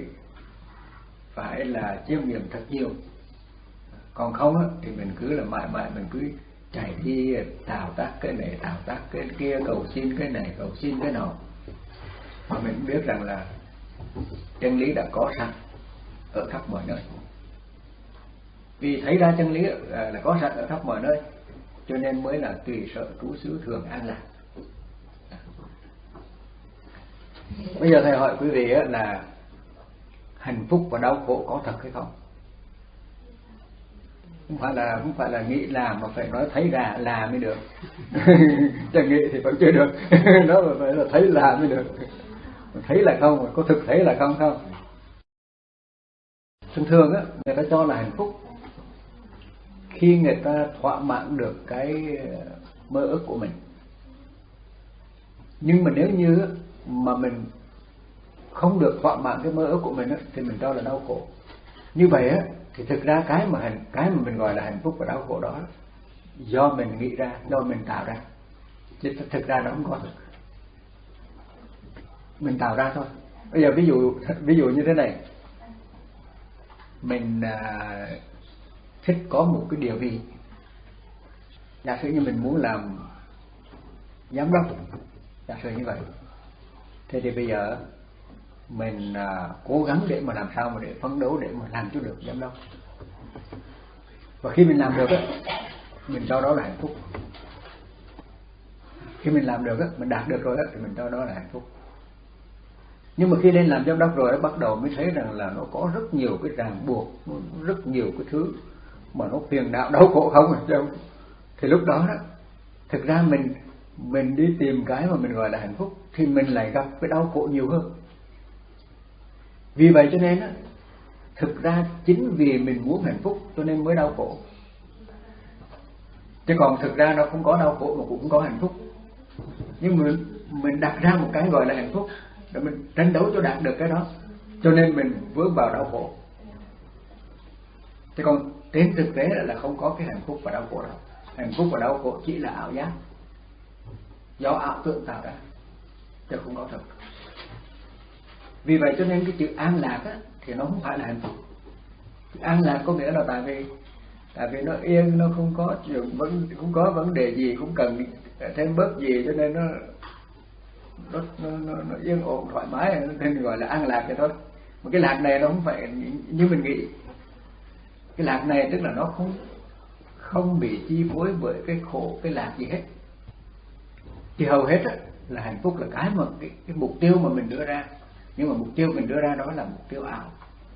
phải là chiêm nghiệm thật nhiều. Còn không á, thì mình cứ là mãi mãi mình cứ chạy đi tạo tác cái này tạo tác cái kia, cầu xin cái này cầu xin cái nọ, mà mình biết rằng là chân lý đã có sẵn ở khắp mọi nơi. Vì thấy ra chân lý là có sẵn ở khắp mọi nơi, cho nên mới là tùy sở trú xứ thường an lạc. Bây giờ thầy hỏi quý vị là hạnh phúc và đau khổ có thật hay không? Không phải là không phải là nghĩ làm mà phải nói thấy ra là mới được. Chẳng nghĩ thì vẫn chưa được. Nó phải là thấy là mới được. Thấy là không, có thực thấy là không không. Thường thường á, người ta cho là hạnh phúc khi người ta thỏa mãn được cái mơ ước của mình. Nhưng mà nếu như mà mình không được thỏa mãn cái mơ ước của mình á, thì mình cho là đau khổ. Như vậy á, thì thực ra cái mà hành, cái mà mình gọi là hạnh phúc và đau khổ đó do mình nghĩ ra, do mình tạo ra, chứ thực ra nó không có thực. Mình tạo ra thôi. Bây giờ ví dụ ví dụ như thế này, mình à, thích có một cái địa vị. Giả sử như mình muốn làm giám đốc, giả sử như vậy, thế thì bây giờ mình à, cố gắng để mà làm sao mà để phấn đấu để mà làm cho được giám đốc. Và khi mình làm được á, mình cho đó là hạnh phúc. Khi mình làm được á, mình đạt được rồi á, thì mình cho đó là hạnh phúc. Nhưng mà khi lên làm giám đốc rồi á, bắt đầu mới thấy rằng là nó có rất nhiều cái ràng buộc, rất nhiều cái thứ mà nó phiền não đau khổ không ở trong. Thì lúc đó đó, thực ra mình mình đi tìm cái mà mình gọi là hạnh phúc thì mình lại gặp cái đau khổ nhiều hơn. Vì vậy cho nên á, thực ra chính vì mình muốn hạnh phúc cho nên mới đau khổ. Chứ còn thực ra nó không có đau khổ mà cũng không có hạnh phúc. Nhưng mà mình, mình đặt ra một cái gọi là hạnh phúc để mình tranh đấu cho đạt được cái đó, cho nên mình vướng vào đau khổ. Chứ còn trên thực tế là không có cái hạnh phúc và đau khổ đâu. Hạnh phúc và đau khổ chỉ là ảo giác, do ảo tưởng tạo ra, chứ không có thật. Vì vậy cho nên cái chữ an lạc á, thì nó không phải là hạnh phúc. An lạc có nghĩa là tại vì tại vì nó yên, nó không có chuyện vấn không có vấn đề gì, cũng cần thêm bớt gì, cho nên nó nó nó, nó, nó yên ổn thoải mái, nên gọi là an lạc vậy thôi. Mà cái lạc này nó không phải như mình nghĩ. Cái lạc này tức là nó không không bị chi phối bởi cái khổ, cái lạc gì hết. Thì hầu hết á, là hạnh phúc là cái mà cái, cái mục tiêu mà mình đưa ra. Nhưng mà mục tiêu mình đưa ra đó là mục tiêu ảo.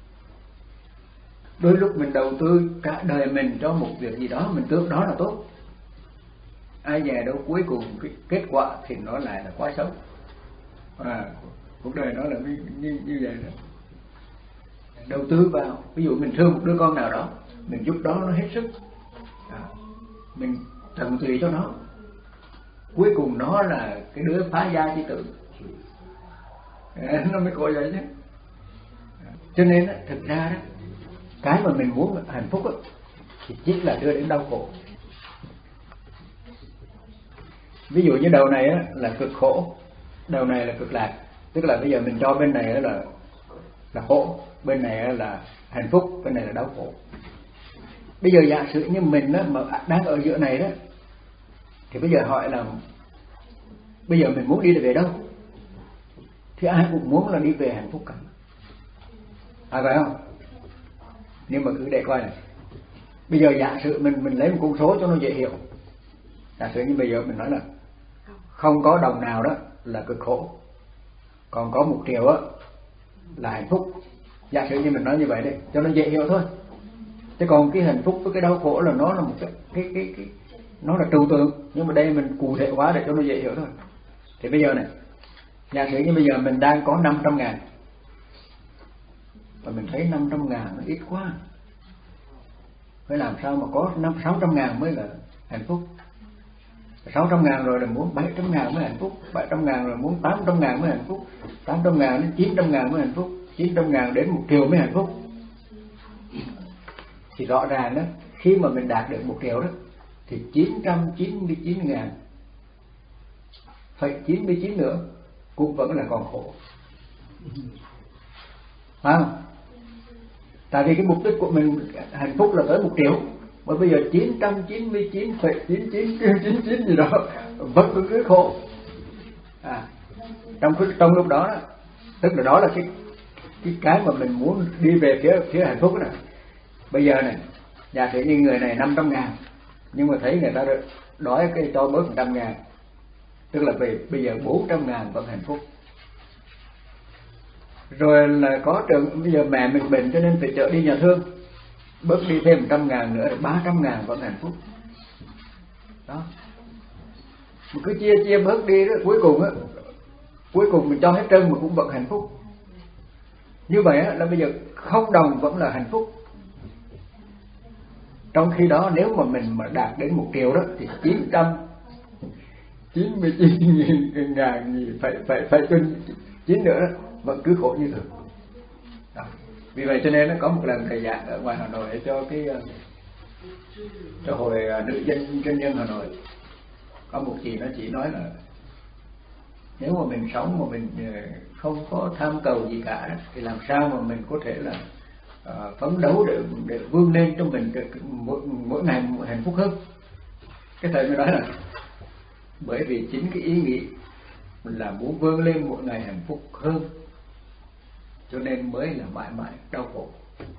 Đôi lúc mình đầu tư cả đời mình cho một việc gì đó, mình tưởng đó là tốt, ai dè đâu cuối cùng cái kết quả thì nó lại là quá xấu. À, cuộc đời nó là như, như, như vậy đó. Đầu tư vào, ví dụ mình thương một đứa con nào đó, mình giúp đó nó hết sức, à, mình tận tụy cho nó, cuối cùng nó là cái đứa phá gia chi tử, à, nó mới coi vậy chứ. Cho nên thực ra đó, cái mà mình muốn hạnh phúc đó, thì chỉ là đưa đến đau khổ. Ví dụ như đầu này á, là cực khổ, đầu này là cực lạc. Tức là bây giờ mình cho bên này là là khổ, bên này là hạnh phúc, bên này là đau khổ. Bây giờ giả sử như mình á, mà đang ở giữa này đó, thì bây giờ hỏi là bây giờ mình muốn đi về đâu? Thì ai cũng muốn là đi về hạnh phúc cả, à, phải không? Nhưng mà cứ để coi này, bây giờ giả sử mình mình lấy một con số cho nó dễ hiểu. Giả sử như bây giờ mình nói là không có đồng nào đó là cực khổ, còn có một triệu á là hạnh phúc. Giả sử như mình nói như vậy đi cho nó dễ hiểu thôi. Chứ còn cái hạnh phúc với cái đau khổ là nó là một cái cái cái, cái nó là trừu tượng, nhưng mà đây mình cụ thể hóa để cho nó dễ hiểu thôi. Thì bây giờ này, giả sử như bây giờ mình đang có năm trăm ngàn và mình thấy năm trăm ngàn nó ít quá, phải làm sao mà có năm sáu trăm ngàn mới là hạnh phúc. Sáu trăm ngàn rồi là muốn bảy trăm ngàn mới hạnh phúc, bảy trăm ngàn rồi muốn tám trăm ngàn mới hạnh phúc, tám trăm ngàn đến chín trăm ngàn mới hạnh phúc, chín trăm ngàn đến một triệu mới hạnh phúc. Thì rõ ràng đó, khi mà mình đạt được một triệu đó, thì chín trăm chín mươi chín ngàn phải chín mươi chín nữa cũng vẫn là còn khổ, phải không? Tại vì cái mục đích của mình hạnh phúc là tới một triệu, mà bây giờ chín trăm chín mươi chín phẩy chín chín chín chín gì đó vẫn cứ cứ khổ. À, trong trong lúc đó, đó tức là đó là cái cái cái mà mình muốn đi về phía phía hạnh phúc đó này. Bây giờ này, giả sử như người này năm trăm ngàn, nhưng mà thấy người ta đói cái cho bớt một trăm ngàn, tức là về bây giờ bốn trăm ngàn vẫn hạnh phúc. Rồi là có trường bây giờ mẹ mình bệnh cho nên phải chợ đi nhà thương, bớt đi thêm một trăm ngàn nữa, ba trăm ngàn vẫn hạnh phúc. Đó, mình cứ chia chia bớt đi đó, cuối cùng á, cuối cùng mình cho hết trơn mà cũng vẫn hạnh phúc. Như vậy á, là bây giờ không đồng vẫn là hạnh phúc. Trong khi đó nếu mà mình mà đạt đến một triệu đó thì chín trăm chín mươi chín nghìn ngàn gì phải phải phải tuân chín nữa đó, vẫn cứ khổ như thường. Đó. Vì vậy cho nên nó có một lần thầy giảng ở ngoài Hà Nội cho cái cho hồi nữ dân doanh nhân Hà Nội, có một chị nó chỉ nói là nếu mà mình sống mà mình không có tham cầu gì cả thì làm sao mà mình có thể là uh, phấn đấu để để vươn lên cho mình mỗi, mỗi ngày mỗi hạnh phúc hơn. Cái thầy mới nói là bởi vì chính cái ý nghĩ là muốn vươn lên mỗi ngày hạnh phúc hơn, cho nên mới là mãi mãi đau khổ.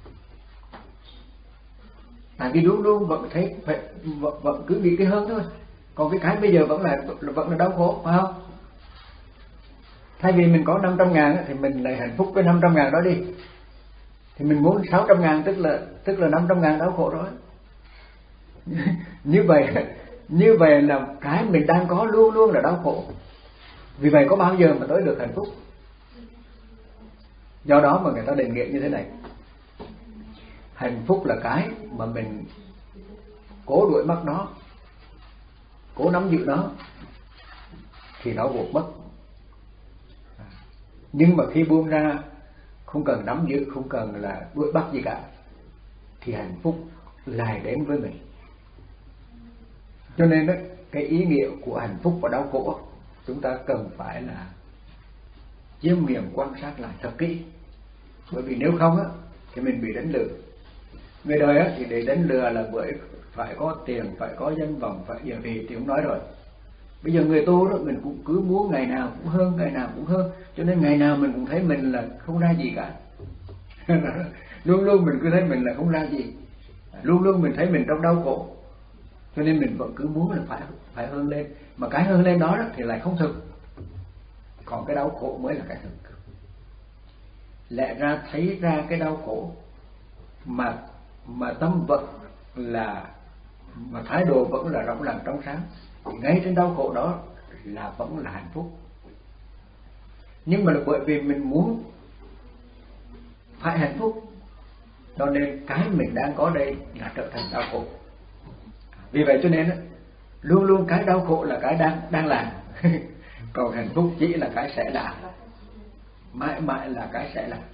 Tại vì luôn luôn vẫn thấy phải vẫn, vẫn cứ nghĩ cái hơn thôi, còn cái cái bây giờ vẫn là vẫn là đau khổ, phải không? Thay vì mình có năm trăm ngàn thì mình lại hạnh phúc với năm trăm ngàn đó đi, thì mình muốn sáu trăm ngàn tức là tức là năm trăm ngàn đau khổ rồi. Như vậy như vậy là cái mình đang có luôn luôn là đau khổ. Vì vậy có bao giờ mà tới được hạnh phúc? Do đó mà người ta đề nghị như thế này: hạnh phúc là cái mà mình cố đuổi mất nó, cố nắm giữ nó thì nó vụt mất. Nhưng mà khi buông ra, không cần nắm giữ, không cần là đuổi bắt gì cả, thì hạnh phúc lại đến với mình. Cho nên đó, cái ý nghĩa của hạnh phúc và đau khổ chúng ta cần phải là chiêm nghiệm quan sát lại thật kỹ. Bởi vì nếu không á thì mình bị đánh lừa. Người đời á thì để đánh lừa là bởi phải có tiền, phải có danh vọng, phải địa vị thì không nói rồi. Bây giờ người tu đó mình cũng cứ muốn ngày nào cũng hơn, ngày nào cũng hơn, cho nên ngày nào mình cũng thấy mình là không ra gì cả. Luôn luôn mình cứ thấy mình là không ra gì, luôn luôn mình thấy mình trong đau khổ, cho nên mình vẫn cứ muốn là phải phải hơn lên. Mà cái hơn lên đó, đó thì lại không thực, còn cái đau khổ mới là cái thực. Lẽ ra thấy ra cái đau khổ mà mà tâm vẫn là, mà thái độ vẫn là rộng lặng trong sáng, thì ngay trên đau khổ đó là vẫn là hạnh phúc. Nhưng mà là bởi vì mình muốn phải hạnh phúc, cho nên cái mình đang có đây là trở thành đau khổ. Vì vậy cho nên luôn luôn cái đau khổ là cái đang đang làm, còn hạnh phúc chỉ là cái sẽ làm, mãi mãi là cái sẽ làm.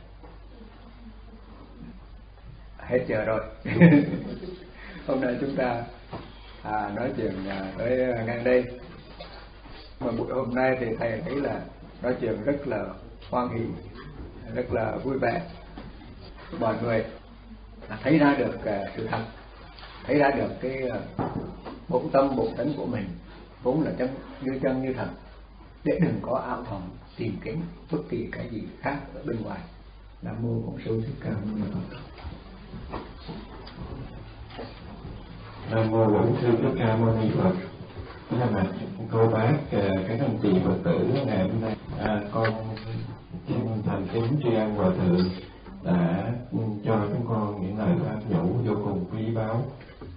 Hết giờ rồi. Hôm nay chúng ta à, nói chuyện tới ngang đây, mà buổi hôm nay thì thầy thấy là nói chuyện rất là hoan hỷ, rất là vui vẻ. Mọi người thấy ra được sự thật, thấy ra được cái bổn tâm bổn tánh của mình vốn là chân như chân như thật, để đừng có ảo vọng tìm kiếm bất kỳ cái gì khác ở bên ngoài. Nam mô Bổn Sư Thích Ca Mâu Ni Phật. Nam mô Bổn Sư Thích Ca Mâu Ni Phật. Thay mặt cô bác, các anh chị Phật tử ngày hôm nay, à, con xin thành kính tri ân Hòa Thượng đã cho chúng con những lời pháp nhũ vô cùng quý báu.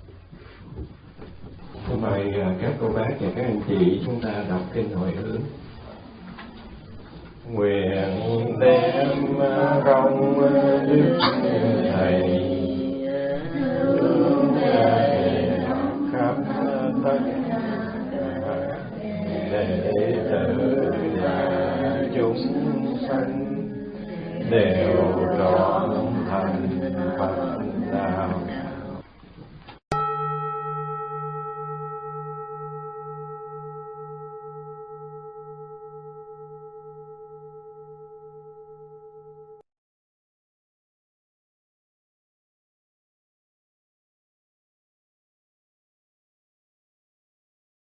Xin mời các cô bác và các anh chị chúng ta đọc kinh hồi hướng. Nguyện đem rong đức thầy hướng về khắp tất cả đệ tử và chúng sanh đều trọn thành Phật